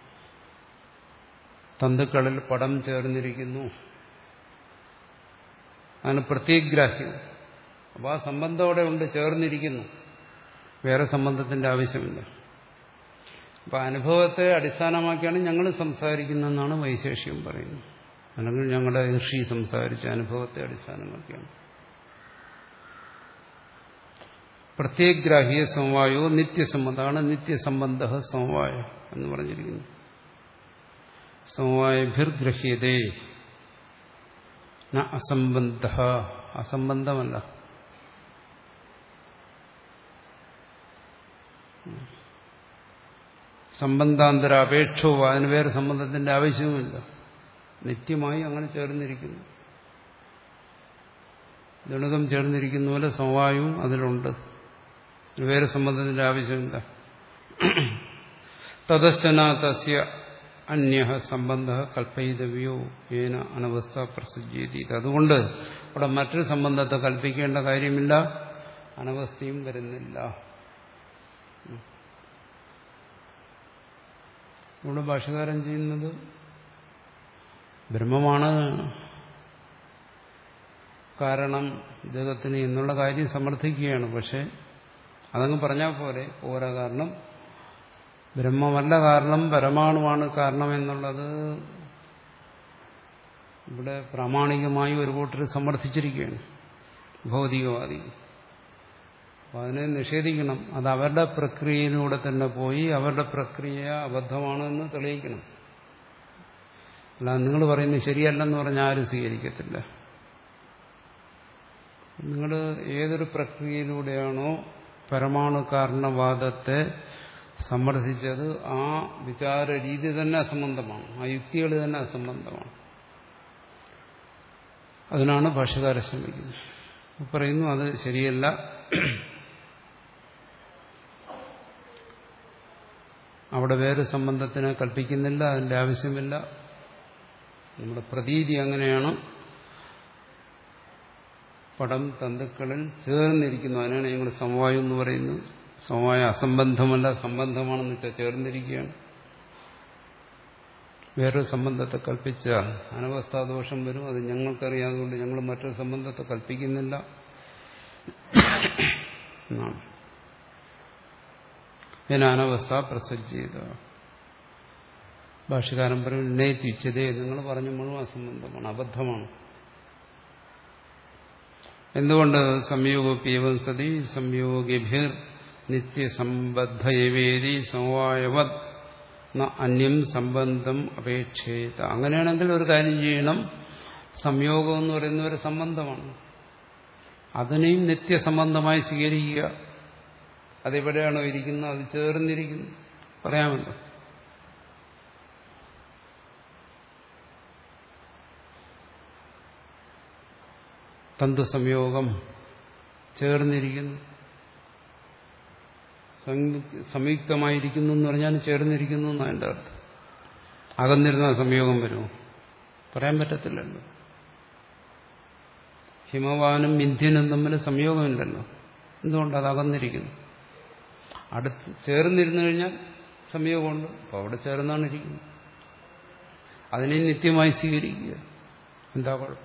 തന്തുക്കളിൽ പടം ചേർന്നിരിക്കുന്നു. അങ്ങനെ പ്രത്യേകഗ്രാഹ്യം. അപ്പോൾ ആ സംബന്ധം അവിടെ ഉണ്ട്, ചേർന്നിരിക്കുന്നു. വേറെ സംബന്ധത്തിന്റെ ആവശ്യമില്ല. അപ്പൊ അനുഭവത്തെ അടിസ്ഥാനമാക്കിയാണ് ഞങ്ങൾ സംസാരിക്കുന്നതെന്നാണ് വൈശേഷ്യം പറയുന്നത്. അല്ലെങ്കിൽ ഞങ്ങളുടെ ഋഷി സംസാരിച്ച അനുഭവത്തെ അടിസ്ഥാനമാക്കിയാണ്. പ്രത്യേകഗ്രാഹ്യ സമവായോ നിത്യസംബന്ധമാണ്. നിത്യസംബന്ധ സമവായ എന്ന് പറഞ്ഞിരിക്കുന്നു. സമവായഭിർഗ്രഹ്യതേ ന അസംബന്ധ. അസംബന്ധമല്ല. സംബന്ധാന്തരാപേക്ഷോ, അതിന് വേറെ സംബന്ധത്തിന്റെ ആവശ്യവുമില്ല. നിത്യമായി അങ്ങനെ ചേർന്നിരിക്കുന്നു. ദുണിതം ചേർന്നിരിക്കുന്ന പോലെ സമവായവും അതിലുണ്ട്. വേറെ സംബന്ധത്തിന്റെ ആവശ്യമില്ല. തദശ്ചന തസ്യ അന്യ സംബന്ധ കൽപ്പയിതവ്യോ ഏന അനവസ്ഥ പ്രസജ്യതി. അതുകൊണ്ട് അവിടെ മറ്റൊരു സംബന്ധത്തെ കൽപ്പിക്കേണ്ട കാര്യമില്ല, അനവസ്ഥയും വരുന്നില്ല. ഇവിടെ ഭാഷകാരൻ ചെയ്യുന്നത് ബ്രഹ്മമാണ് കാരണം ജഗത്തിന് എന്നുള്ള കാര്യം സമർത്ഥിക്കുകയാണ്. പക്ഷെ അതങ്ങ് പറഞ്ഞാൽ പോരെ, പോരാ. കാരണം ബ്രഹ്മമല്ല കാരണം, പരമാണുവാണ് കാരണം എന്നുള്ളത് ഇവിടെ പ്രാമാണികമായി ഒരു കൂട്ടർ സമർത്ഥിച്ചിരിക്കുകയാണ് ഭൗതികവാദി. അപ്പം അതിനെ നിഷേധിക്കണം. അത് അവരുടെ പ്രക്രിയയിലൂടെ തന്നെ പോയി അവരുടെ പ്രക്രിയ അബദ്ധമാണെന്ന് തെളിയിക്കണം. അല്ല നിങ്ങൾ പറയുന്നത് ശരിയല്ലെന്ന് പറഞ്ഞാൽ ആരും സ്വീകരിക്കത്തില്ല. നിങ്ങൾ ഏതൊരു പ്രക്രിയയിലൂടെയാണോ പരമാണു കാരണവാദത്തെ സമർത്ഥിച്ചത് ആ വിചാര രീതി തന്നെ അസംബന്ധമാണ്, ആ യുക്തികൾ തന്നെ അസംബന്ധമാണ്. അതിനാണ് ഭാഷകാരൻ ശ്രമിക്കുന്നത്. പറയുന്നു അത് ശരിയല്ല. അവിടെ വേറെ സംബന്ധത്തിനെ കൽപ്പിക്കുന്നില്ല, അതിന്റെ ആവശ്യമില്ല. നമ്മുടെ പ്രതീതി അങ്ങനെയാണ്. പടം തന്തുക്കളിൽ ചേർന്നിരിക്കുന്നു. അതിനാണ് ഞങ്ങൾ സമവായം എന്ന് പറയുന്നത്. സമവായം അസംബന്ധമല്ല, സംബന്ധമാണെന്ന് വെച്ചാൽ ചേർന്നിരിക്കുകയാണ്. വേറൊരു സംബന്ധത്തെ കൽപ്പിച്ചാൽ അനവസ്ഥാദോഷം വരും. അത് ഞങ്ങൾക്കറിയാതുകൊണ്ട് ഞങ്ങൾ മറ്റൊരു സംബന്ധത്തെ കൽപ്പിക്കുന്നില്ല എന്നാണ്. അനവസ്ഥ പ്രസജ്ജീത. ഭാഷകാരൻ പറയും ഉന്നയിച്ചതേ നിങ്ങൾ പറഞ്ഞ മുഴുവൻ അസംബന്ധമാണ്, അബദ്ധമാണ്. എന്തുകൊണ്ട്? സംയോഗോപ്യവം സതി സംയോഗിഭിർ നിത്യസംബദ്ധയവേദി സമവായവത് അന്യം സംബന്ധം അപേക്ഷേത. അങ്ങനെയാണെങ്കിൽ ഒരു കാര്യം ചെയ്യണം. സംയോഗം എന്ന് പറയുന്ന ഒരു സംബന്ധമാണ്, അതിനെയും നിത്യസംബന്ധമായി സ്വീകരിക്കുക. അതെവിടെയാണോ ഇരിക്കുന്നത് അത് ചേർന്നിരിക്കുന്നു, പറയാമല്ലോ. തന്തു സംയോഗം ചേർന്നിരിക്കുന്നു, സംയുക്തമായിരിക്കുന്നു എന്ന് പറഞ്ഞാൽ ചേർന്നിരിക്കുന്നു എന്നാണ് എൻ്റെ അർത്ഥം. അകന്നിരുന്ന സംയോഗം വരുമോ? പറയാൻ പറ്റത്തില്ലല്ലോ. ഹിമവാനും ഇന്ധ്യനും തമ്മിൽ സംയോഗമില്ലല്ലോ. എന്തുകൊണ്ട്? അത് അകന്നിരിക്കുന്നു. അടുത്ത് ചേർന്നിരുന്നു കഴിഞ്ഞാൽ സംയോഗമുണ്ട്. അപ്പോൾ അവിടെ ചേർന്നാണ് ഇരിക്കുന്നത്. അതിനെ നിത്യമായി സ്വീകരിക്കുക. എന്താ കുഴപ്പം?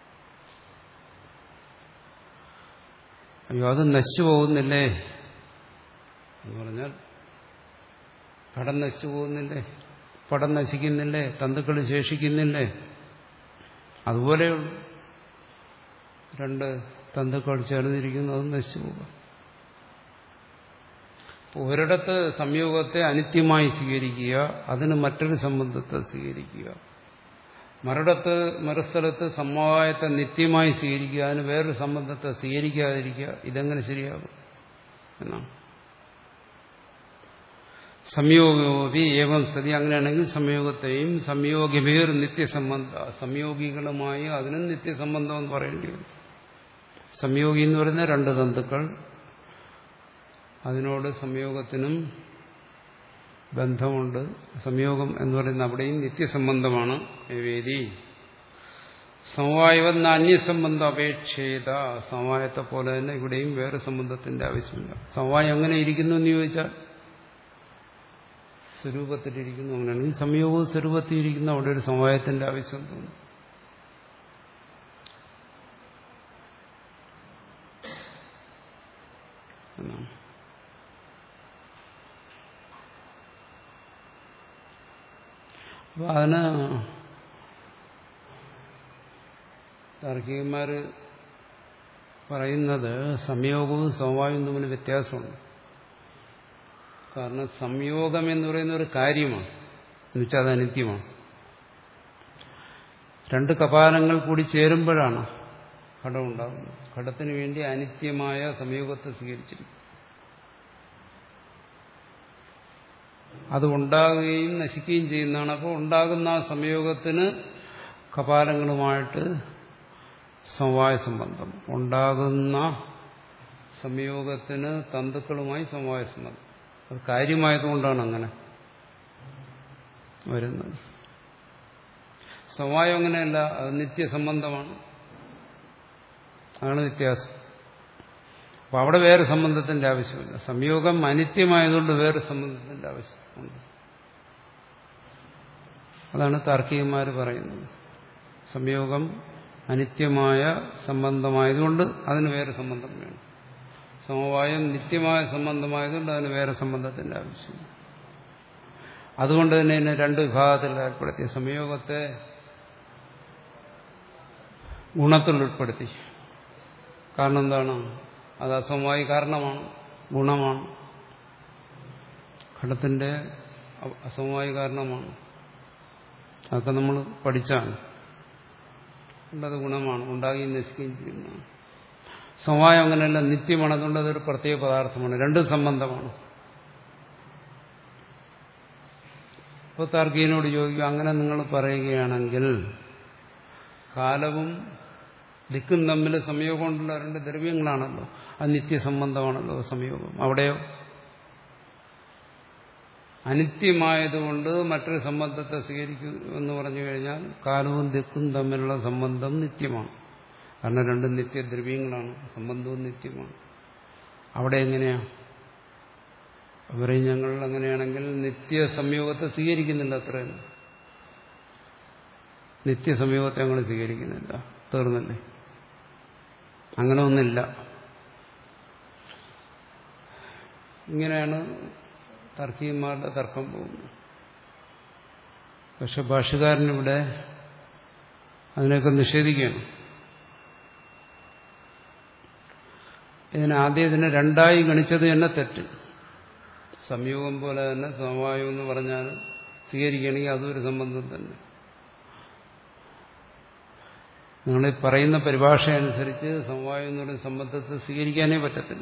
അയ്യോ അത് നശിച്ചു പോകുന്നില്ലേ എന്ന് പറഞ്ഞാൽ പടം നശിച്ചു പോകുന്നില്ലേ, പടം നശിക്കുന്നില്ലേ, തന്തുക്കൾ ശേഷിക്കുന്നില്ലേ? അതുപോലെയുള്ളൂ. രണ്ട് തന്തുക്കൾ ചേർന്നിരിക്കുന്നു, അത് നശിച്ചു പോകുക. ഒരിടത്ത് സംയോഗത്തെ അനിത്യമായി സ്വീകരിക്കുക, അതിന് മറ്റൊരു സംബന്ധത്തെ സ്വീകരിക്കുക. മറിടത്ത് മറുസ്ഥലത്ത് സമവായത്തെ നിത്യമായി സ്വീകരിക്കുക, അതിന് വേറൊരു സംബന്ധത്തെ സ്വീകരിക്കാതിരിക്കുക. ഇതെങ്ങനെ ശരിയാകും എന്നാണ്. സംയോഗോപി ഏവം സ്ഥിതി. അങ്ങനെയാണെങ്കിൽ സംയോഗത്തെയും സംയോഗിഭേർ നിത്യസംബന്ധ, സംയോഗികളുമായി അതിനും നിത്യസംബന്ധം എന്ന് പറയേണ്ടി വരും. സംയോഗി എന്ന് പറയുന്ന രണ്ട് തന്തുക്കൾ അതിനോട് സംയോഗത്തിനും ബന്ധമുണ്ട്. സംയോഗം എന്ന് പറയുന്ന അവിടെയും നിത്യസംബന്ധമാണ്. വേദി സമവായവെന്ന അന്യസംബന്ധം അപേക്ഷേത, സമവായത്തെ പോലെ തന്നെ ഇവിടെയും വേറെ സംബന്ധത്തിന്റെ ആവശ്യമില്ല. സമവായം എങ്ങനെ ഇരിക്കുന്നു എന്ന് ചോദിച്ചാൽ സ്വരൂപത്തിലിരിക്കുന്നു. അങ്ങനെയാണെങ്കിൽ സംയോഗവും സ്വരൂപത്തിൽ ഇരിക്കുന്നു, അവിടെ ഒരു സമവായത്തിന്റെ ആവശ്യം തോന്നുന്നു. അപ്പൊ അതിന് താർക്കികന്മാര് പറയുന്നത് സംയോഗവും സമവായവും തമ്മിൽ വ്യത്യാസമുണ്ട്. കാരണം സംയോഗം എന്ന് പറയുന്ന ഒരു കാര്യമാണ്, എന്നുവെച്ചാൽ അത് അനിത്യമാണ്. രണ്ട് കപാലങ്ങൾ കൂടി ചേരുമ്പോഴാണ് ഘടം ഉണ്ടാകുന്നത്. ഘടത്തിന് വേണ്ടി അനിത്യമായ സംയോഗത്തെ സ്വീകരിച്ചിരിക്കും. അത് ഉണ്ടാകുകയും നശിക്കുകയും ചെയ്യുന്നതാണ്. അപ്പോൾ ഉണ്ടാകുന്ന ആ സംയോഗത്തിന് കപാലങ്ങളുമായിട്ട് സമവായ സംബന്ധം, ഉണ്ടാകുന്ന സംയോഗത്തിന് തന്തുക്കളുമായി സമവായ സംബന്ധം. അത് കാര്യമായതുകൊണ്ടാണ് അങ്ങനെ വരുന്നത്. സമവായം അങ്ങനെയല്ല, അത് നിത്യസംബന്ധമാണ്. അതാണ് വ്യത്യാസം. അപ്പം അവിടെ വേറെ സംബന്ധത്തിന്റെ ആവശ്യമില്ല. സംയോഗം അനിത്യമായതുകൊണ്ട് വേറെ സംബന്ധത്തിന്റെ ആവശ്യമുണ്ട്. അതാണ് താർക്കികന്മാർ പറയുന്നത്. സംയോഗം അനിത്യമായ സംബന്ധമായതുകൊണ്ട് അതിന് വേറെ സംബന്ധം വേണം. സമവായം നിത്യമായ സംബന്ധമായതുകൊണ്ട് അതിന് വേറെ സംബന്ധത്തിന്റെ ആവശ്യമില്ല. അതുകൊണ്ട് തന്നെ ഇതിനെ രണ്ട് വിഭാഗത്തിൽ ഏർപ്പെടുത്തി. സംയോഗത്തെ ഗുണത്തിൽ ഉൾപ്പെടുത്തി. കാരണം എന്താണ്? അത് അസമവായി കാരണമാണ്, ഗുണമാണ്. ഘടത്തിന്റെ അസമവായി കാരണമാണ്. അതൊക്കെ നമ്മൾ പഠിച്ചാണ്. അത് ഗുണമാണ്, ഉണ്ടാകുകയും നശിക്കുകയും ചെയ്യുന്നതാണ്. സമവായം അങ്ങനെയല്ല, നിത്യമാണ്. അതുകൊണ്ട് അതൊരു പ്രത്യേക പദാർത്ഥമാണ്. രണ്ടും സംബന്ധമാണ്. ഇപ്പോൾ താർക്കികനോട് ചോദിക്കുക, അങ്ങനെ നിങ്ങൾ പറയുകയാണെങ്കിൽ കാലവും ദിക്കും തമ്മിൽ സംയോഗം കൊണ്ടുള്ള രണ്ട് ദ്രവ്യങ്ങളാണല്ലോ, അത് നിത്യസംബന്ധമാണല്ലോ സംയോഗം. അവിടെയോ അനിത്യമായതുകൊണ്ട് മറ്റൊരു സംബന്ധത്തെ സ്വീകരിക്കൂ എന്ന് പറഞ്ഞു കഴിഞ്ഞാൽ കാലവും ദിക്കും തമ്മിലുള്ള സംബന്ധം നിത്യമാണ്. കാരണം രണ്ടും നിത്യദ്രവ്യങ്ങളാണ്, സംബന്ധവും നിത്യമാണ്. അവിടെ എങ്ങനെയാ അവരെയും ഞങ്ങൾ അങ്ങനെയാണെങ്കിൽ നിത്യസംയോഗത്തെ സ്വീകരിക്കുന്നില്ല. അത്രയും നിത്യസംയോഗത്തെ ഞങ്ങൾ സ്വീകരിക്കുന്നില്ല. തീർന്നല്ലേ? അങ്ങനെ ഒന്നില്ല. ഇങ്ങനെയാണ് തർക്കിയന്മാരുടെ തർക്കം പോകുന്നത്. പക്ഷെ ഭാഷ്യകാരനിവിടെ അതിനൊക്കെ നിഷേധിക്കുകയാണ്. ഇതിനാദ്യം ഇതിനെ രണ്ടായി ഗണിച്ചത് തന്നെ തെറ്റ്. സംയോഗം പോലെ തന്നെ സമവായം എന്ന് പറഞ്ഞാൽ സ്വീകരിക്കുകയാണെങ്കിൽ അതൊരു സംബന്ധം തന്നെ. നിങ്ങൾ പറയുന്ന പരിഭാഷ അനുസരിച്ച് സമവായം എന്നൊരു സംബന്ധത്തെ സ്വീകരിക്കാനേ പറ്റത്തില്ല.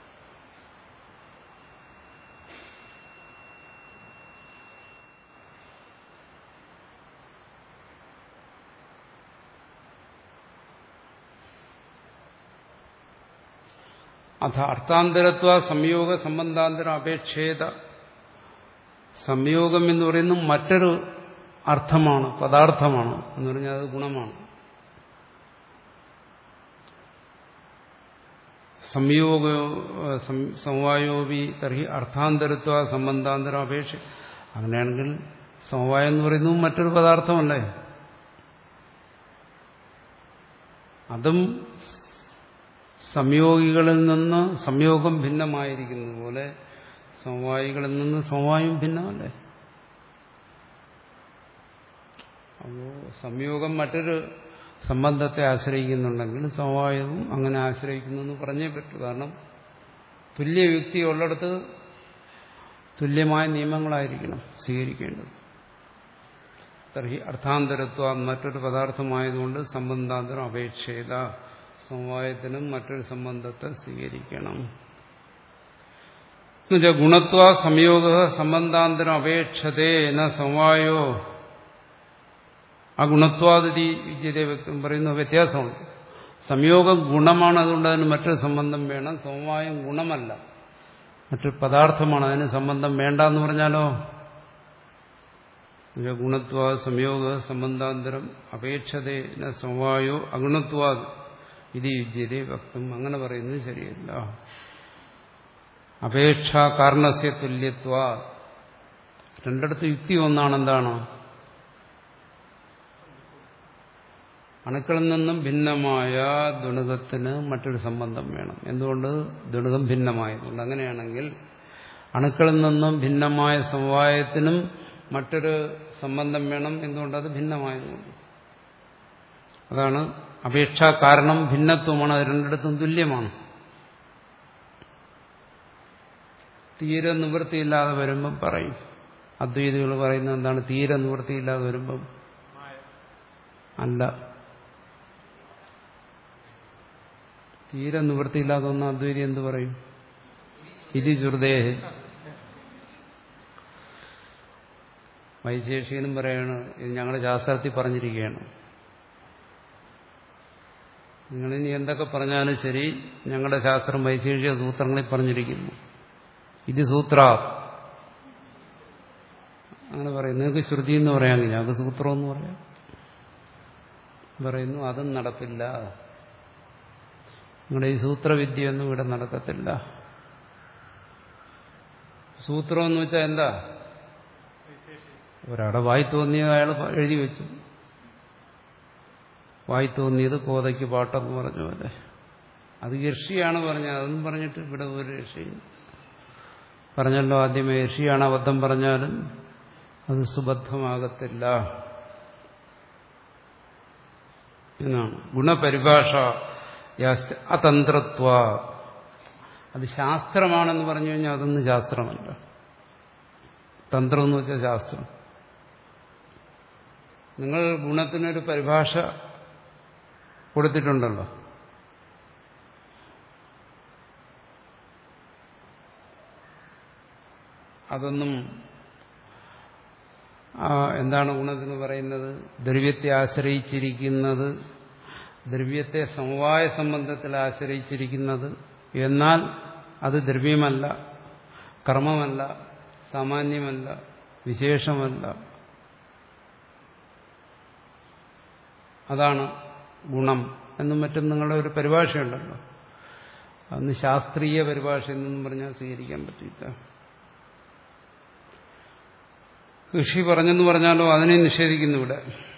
അഥ അർത്ഥാന്തരത്വ സംയോഗ സംബന്ധാന്തരം അപേക്ഷേത. സംയോഗം എന്ന് പറയുന്നത് മറ്റൊരു അർത്ഥമാണ്, പദാർത്ഥമാണ് എന്ന് പറഞ്ഞാൽ അത് ഗുണമാണ്. സംയോഗ സമവായോപി തർഹി അർത്ഥാന്തരത്വ സംബന്ധാന്തരം അപേക്ഷ. അങ്ങനെയാണെങ്കിൽ സമവായം എന്ന് പറയുന്നത് മറ്റൊരു പദാർത്ഥമല്ലേ? അതും സംയോഗികളിൽ നിന്ന് സംയോഗം ഭിന്നമായിരിക്കുന്നത് പോലെ സമവായികളിൽ നിന്ന് സമവായം ഭിന്നമല്ലേ? അപ്പോൾ സംയോഗം മറ്റൊരു സംബന്ധത്തെ ആശ്രയിക്കുന്നുണ്ടെങ്കിൽ സമവായവും അങ്ങനെ ആശ്രയിക്കുന്നു എന്ന് പറഞ്ഞേ പറ്റൂ. കാരണം തുല്യയുക്തി ഉള്ളിടത്ത് തുല്യമായ നിയമങ്ങളായിരിക്കണം സ്വീകരിക്കേണ്ടത്. തർഹി അർത്ഥാന്തരത്വ മറ്റൊരു പദാർത്ഥമായതുകൊണ്ട് സംബന്ധാന്തരം അപേക്ഷേത. സമവായത്തിനും മറ്റൊരു സംബന്ധത്തെ സ്വീകരിക്കണം. എന്നുവെച്ചാൽ ഗുണത്വ സംയോഗ സംബന്ധാന്തരം അപേക്ഷതേ ന സമവായോ. ആ ഗുണത്വാദിതി വിദ്യതേ വ്യക്തം പറയുന്ന വ്യത്യാസമുണ്ട്. സംയോഗം ഗുണമാണ്, അതുകൊണ്ട് അതിന് മറ്റൊരു സംബന്ധം വേണം. സമവായം ഗുണമല്ല. മറ്റൊരു പദാർത്ഥമാണ്, അതിന് സംബന്ധം വേണ്ട എന്ന് പറഞ്ഞാലോ ഗുണത്വ സംയോഗ സംബന്ധാന്തരം അപേക്ഷതേന സമവായോ അഗുണത്വാ ഇത് യുജ്യതേ വക്തും, അങ്ങനെ പറയുന്നത് ശരിയല്ല. അപേക്ഷാ കാരണസ്യ തുല്യത്വ, രണ്ടിടത്ത് യുക്തി ഒന്നാണ്. എന്താണ്? അണുക്കളിൽ നിന്നും ഭിന്നമായ ദുണുകത്തിന് മറ്റൊരു സംബന്ധം വേണം. എന്തുകൊണ്ട്? ദുണുകം ഭിന്നമായതുകൊണ്ട്. അങ്ങനെയാണെങ്കിൽ അണുക്കളിൽ നിന്നും ഭിന്നമായ സമവായത്തിനും മറ്റൊരു സംബന്ധം വേണം. എന്തുകൊണ്ട്? അത് ഭിന്നമായതുകൊണ്ട്. അതാണ് അപേക്ഷാ കാരണം ഭിന്നത്വമാണ്. അത് രണ്ടിടത്തും തുല്യമാണ്. തീരെ നിവൃത്തിയില്ലാതെ വരുമ്പം പറയും, അദ്വൈതികൾ പറയുന്നത് എന്താണ്? തീരെ നിവൃത്തിയില്ലാതെ വരുമ്പം അല്ല, തീരെ നിവൃത്തിയില്ലാതെ വന്ന അദ്വൈതി എന്ത് പറയും? ഇതി ശ്രുതേഹേ. വൈശേഷികനും പറയാണ്, ഇത് ഞങ്ങളുടെ ശാസ്ത്രത്തിൽ പറഞ്ഞിരിക്കുകയാണ്, നിങ്ങളിനി എന്തൊക്കെ പറഞ്ഞാലും ശരി, ഞങ്ങളുടെ ശാസ്ത്രം വൈശേഷിക സൂത്രങ്ങളിൽ പറഞ്ഞിരിക്കുന്നു. ഇത് സൂത്ര അങ്ങനെ പറയും. നിങ്ങൾക്ക് ശ്രുതി എന്ന് പറയാമെങ്കിൽ ഞങ്ങൾക്ക് സൂത്രം എന്ന് പറയാം. പറയുന്നു അതും നടപ്പില്ല, നിങ്ങളുടെ ഈ സൂത്രവിദ്യയൊന്നും ഇവിടെ നടക്കത്തില്ല. സൂത്രം എന്ന് വെച്ചാൽ എന്താ? ഒരാടെ വായി തോന്നിയത് അയാൾ എഴുതി വെച്ചു. വായി തോന്നിയത് കോതയ്ക്ക് പാട്ടെന്ന് പറഞ്ഞ പോലെ. അത് ഋഷിയാണ് പറഞ്ഞത്. അതൊന്നും പറഞ്ഞിട്ട് ഇവിടെ ഒരു ഋഷിയും പറഞ്ഞല്ലോ ആദ്യമേ, ഋഷിയാണ് അബദ്ധം പറഞ്ഞാലും അത് സുബദ്ധമാകത്തില്ല എന്നാണ്. ഗുണപരിഭാഷ അതന്ത്രത്വ, അത് ശാസ്ത്രമാണെന്ന് പറഞ്ഞു കഴിഞ്ഞാൽ അതൊന്നും ശാസ്ത്രമല്ല. തന്ത്രം എന്ന് വെച്ചാൽ ശാസ്ത്രം. നിങ്ങൾ ഗുണത്തിനൊരു പരിഭാഷ കൊടുത്തിട്ടുണ്ടല്ലോ, അതൊന്നും എന്താണ് ഗുണത്തിന് പറയുന്നത്? ദ്രവ്യത്തെ ആശ്രയിച്ചിരിക്കുന്നത്, ദ്രവ്യത്തെ സമവായ സംബന്ധത്തിൽ ആശ്രയിച്ചിരിക്കുന്നത്. എന്നാൽ അത് ദ്രവ്യമല്ല, കർമ്മമല്ല, സാമാന്യമല്ല, വിശേഷമല്ല. അതാണ് ഗുണം എന്നും മറ്റും നിങ്ങളുടെ ഒരു പരിഭാഷയുണ്ടല്ലോ. അന്ന് ശാസ്ത്രീയ പരിഭാഷ എന്നും പറഞ്ഞാൽ സ്വീകരിക്കാൻ പറ്റില്ല. ഋഷി പറഞ്ഞെന്ന് പറഞ്ഞാലോ അതിനെ നിഷേധിക്കുന്നു ഇവിടെ.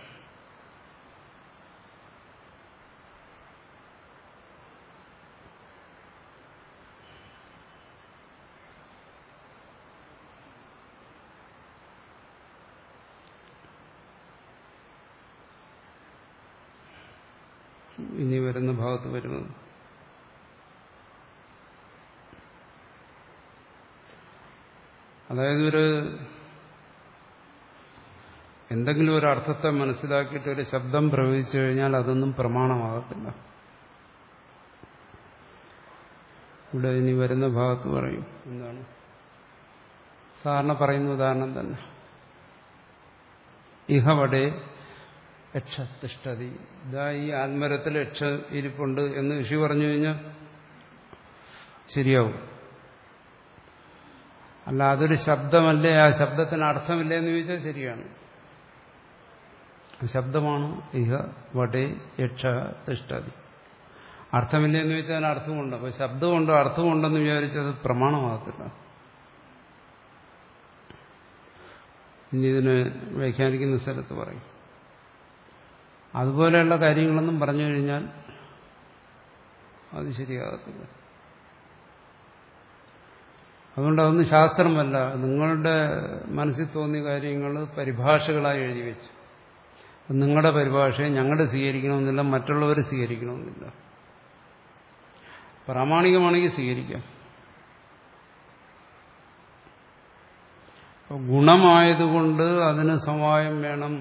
ഇനി വരുന്ന ഭാഗത്ത് വരുന്നത് അതായത് ഒരു എന്തെങ്കിലും ഒരു അർത്ഥത്തെ മനസ്സിലാക്കിയിട്ട് ഒരു ശബ്ദം പ്രയോഗിച്ചു കഴിഞ്ഞാൽ അതൊന്നും പ്രമാണമാകത്തില്ല. ഇവിടെ ഇനി വരുന്ന ഭാഗത്ത് പറയും എന്താണ് സാധാരണ പറയുന്ന ഉദാഹരണം തന്നെ. ഇഹവടെ യക്ഷ തിഷ്ഠതി, ഇതാ ഈ ആത്മരത്തിൽ യക്ഷ ഇരിപ്പുണ്ട് എന്ന് ഋഷി പറഞ്ഞു കഴിഞ്ഞാൽ ശരിയാവും. അല്ല അതൊരു ശബ്ദമല്ലേ, ആ ശബ്ദത്തിന് അർത്ഥമില്ലേ എന്ന് ചോദിച്ചാൽ ശരിയാണ്. ശബ്ദമാണ് ഇഹ വടേ യക്ഷ തിഷ്ഠതി. അർത്ഥമില്ലേ എന്ന് ചോദിച്ചാൽ അതിന് അർത്ഥമുണ്ട്. അപ്പൊ ശബ്ദമുണ്ടോ അർത്ഥമുണ്ടെന്ന് വിചാരിച്ചത് പ്രമാണമാകത്തില്ല. ഇനി ഇതിന് വ്യാഖ്യാനിക്കുന്ന സ്ഥലത്ത് പറയും. അതുപോലെയുള്ള കാര്യങ്ങളൊന്നും പറഞ്ഞു കഴിഞ്ഞാൽ അത് ശരിയാകത്തില്ല. അതുകൊണ്ട് അതൊന്നും ശാസ്ത്രമല്ല, നിങ്ങളുടെ മനസ്സിൽ തോന്നിയ കാര്യങ്ങൾ പരിഭാഷകളായി എഴുതി വെച്ചു. നിങ്ങളുടെ പരിഭാഷയെ ഞങ്ങളുടെ സ്വീകരിക്കണമെന്നില്ല, മറ്റുള്ളവർ സ്വീകരിക്കണമെന്നില്ല. പ്രാമാണികമാണെങ്കിൽ സ്വീകരിക്കാം. ഗുണമായതുകൊണ്ട് അതിന് സമവായം വേണം.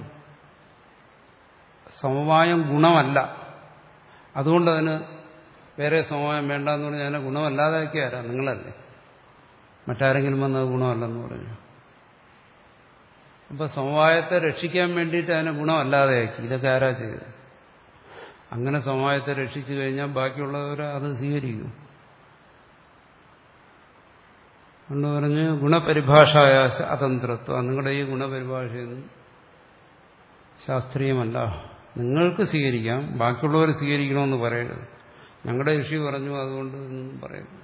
സമവായം ഗുണമല്ല, അതുകൊണ്ട് അതിന് വേറെ സമവായം വേണ്ട എന്ന് പറഞ്ഞാൽ അതിനെ ഗുണമല്ലാതാക്കി ആരാ? നിങ്ങളല്ലേ. മറ്റാരെങ്കിലും വന്നത് ഗുണമല്ലെന്ന് പറഞ്ഞു. അപ്പൊ സമവായത്തെ രക്ഷിക്കാൻ വേണ്ടിയിട്ട് അതിനെ ഗുണമല്ലാതെയാക്കി. ഇതൊക്കെ ആരാ ചെയ്തത്? അങ്ങനെ സമവായത്തെ രക്ഷിച്ചു കഴിഞ്ഞാൽ ബാക്കിയുള്ളവർ അത് സ്വീകരിക്കും. എന്ന് പറഞ്ഞ് ഗുണപരിഭാഷായ അതന്ത്രത്വം, നിങ്ങളുടെ ഈ ഗുണപരിഭാഷയൊന്നും ശാസ്ത്രീയമല്ല, നിങ്ങൾക്ക് സ്വീകരിക്കാം, ബാക്കിയുള്ളവർ സ്വീകരിക്കണമെന്ന് പറയരുത്. ഞങ്ങളുടെ ഋഷി പറഞ്ഞു അതുകൊണ്ട് ഒന്നും പറയരുത്.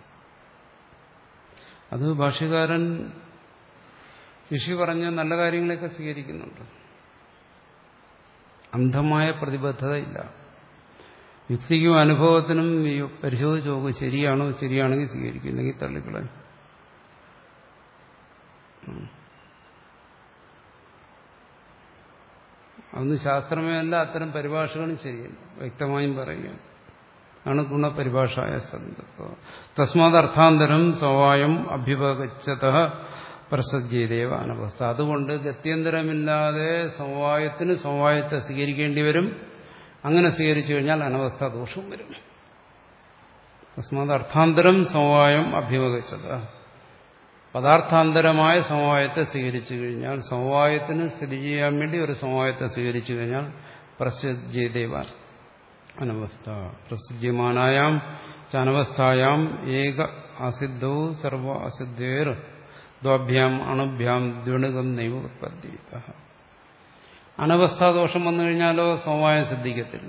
അത് ഭാഷ്യകാരൻ ഋഷി പറഞ്ഞ നല്ല കാര്യങ്ങളൊക്കെ സ്വീകരിക്കുന്നുണ്ട്. അന്ധമായ പ്രതിബദ്ധതയില്ല. യുക്തിക്കും അനുഭവത്തിനും പരിശോധിച്ച് നോക്കും, ശരിയാണോ, ശരിയാണെങ്കിൽ സ്വീകരിക്കും, ഇല്ലെങ്കിൽ തള്ളിക്കളയും. അതൊന്നും ശാസ്ത്രമേ അല്ല, അത്തരം പരിഭാഷകളും ശരിയല്ല, വ്യക്തമായും പറയുക. ആണ് ഗുണപരിഭാഷായ സന്തത്വം. തസ്മാത് അർത്ഥാന്തരം സ്വവായം അഭ്യുപഗച്ഛത പ്രസജ്യദേവ അനവസ്ഥ. അതുകൊണ്ട് ഗത്യന്തരമില്ലാതെ സമവായത്തിന് സമവായത്തെ സ്വീകരിക്കേണ്ടി വരും. അങ്ങനെ സ്വീകരിച്ചു കഴിഞ്ഞാൽ അനവസ്ഥ ദോഷവും വരും. തസ്മാത് അർത്ഥാന്തരം സമവായം അഭ്യുപഗച്ഛത, പദാർത്ഥാന്തരമായ സമവായത്തെ സ്വീകരിച്ചു കഴിഞ്ഞാൽ, സമവായത്തിന് സ്ഥിതി ചെയ്യാൻ വേണ്ടി ഒരു സമവായത്തെ സ്വീകരിച്ചു കഴിഞ്ഞാൽ പ്രസജ്യദേവ അനവസ്ഥ. പ്രസജ്യമാനായാം അനവസ്ഥായാം ഏക അസിദ്ധോ സർവ അസിദ്ധേർ ദ്വാഭ്യാം അണുഭ്യാം ദ്വിണുകം നൈവ ഉത്പദ്യത. അനവസ്ഥാദോഷം വന്നു കഴിഞ്ഞാലോ സമവായം സിദ്ധിക്കത്തില്ല,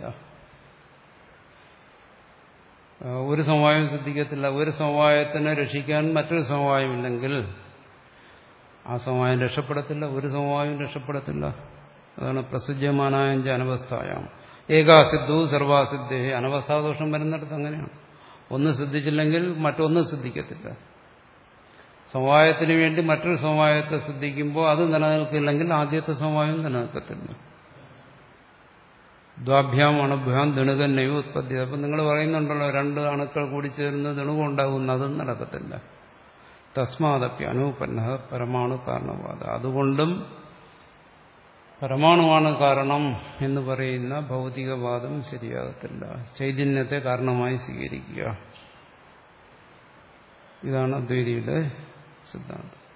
ഒരു സമവായം സിദ്ധിക്കത്തില്ല. ഒരു സമവായത്തിനെ രക്ഷിക്കാൻ മറ്റൊരു സമവായമില്ലെങ്കിൽ ആ സമവായം രക്ഷപ്പെടത്തില്ല, ഒരു സമവായം രക്ഷപ്പെടത്തില്ല. അതാണ് പ്രസജ്യമാനായ അനവസ്ഥായാം ഏകാസിദ്ധു സർവാസിദ്ധേ. അനവസ്ഥാദോഷം വരുന്നിടത്ത് അങ്ങനെയാണ്. ഒന്ന് സിദ്ധിച്ചില്ലെങ്കിൽ മറ്റൊന്ന് സിദ്ധിക്കത്തില്ല. സമവായത്തിന് വേണ്ടി മറ്റൊരു സമവായത്തെ സിദ്ധിക്കുമ്പോൾ അത് നിലനിൽക്കില്ലെങ്കിൽ ആദ്യത്തെ സമവായം നിലനിൽക്കത്തില്ല. ദ്വാഭ്യാം അണുഭ്യാം ദണുകൻ നൈവ ഉത്പത്തി. അപ്പം നിങ്ങൾ പറയുന്നുണ്ടല്ലോ രണ്ട് അണുക്കൾ കൂടി ചേർന്ന് ദണുകം ഉണ്ടാകുന്ന, അതും നടക്കത്തില്ല. തസ്മാദപ്പി അനുപന്ന പരമാണു കാരണവാദ. അതുകൊണ്ടും പരമാണുവാണ് കാരണം എന്ന് പറയുന്ന ഭൗതികവാദം ശരിയാകത്തില്ല. ചൈതന്യത്തെ കാരണമായി സ്വീകരിക്കുക. ഇതാണ് അദ്വൈതിയുടെ സിദ്ധാന്തം.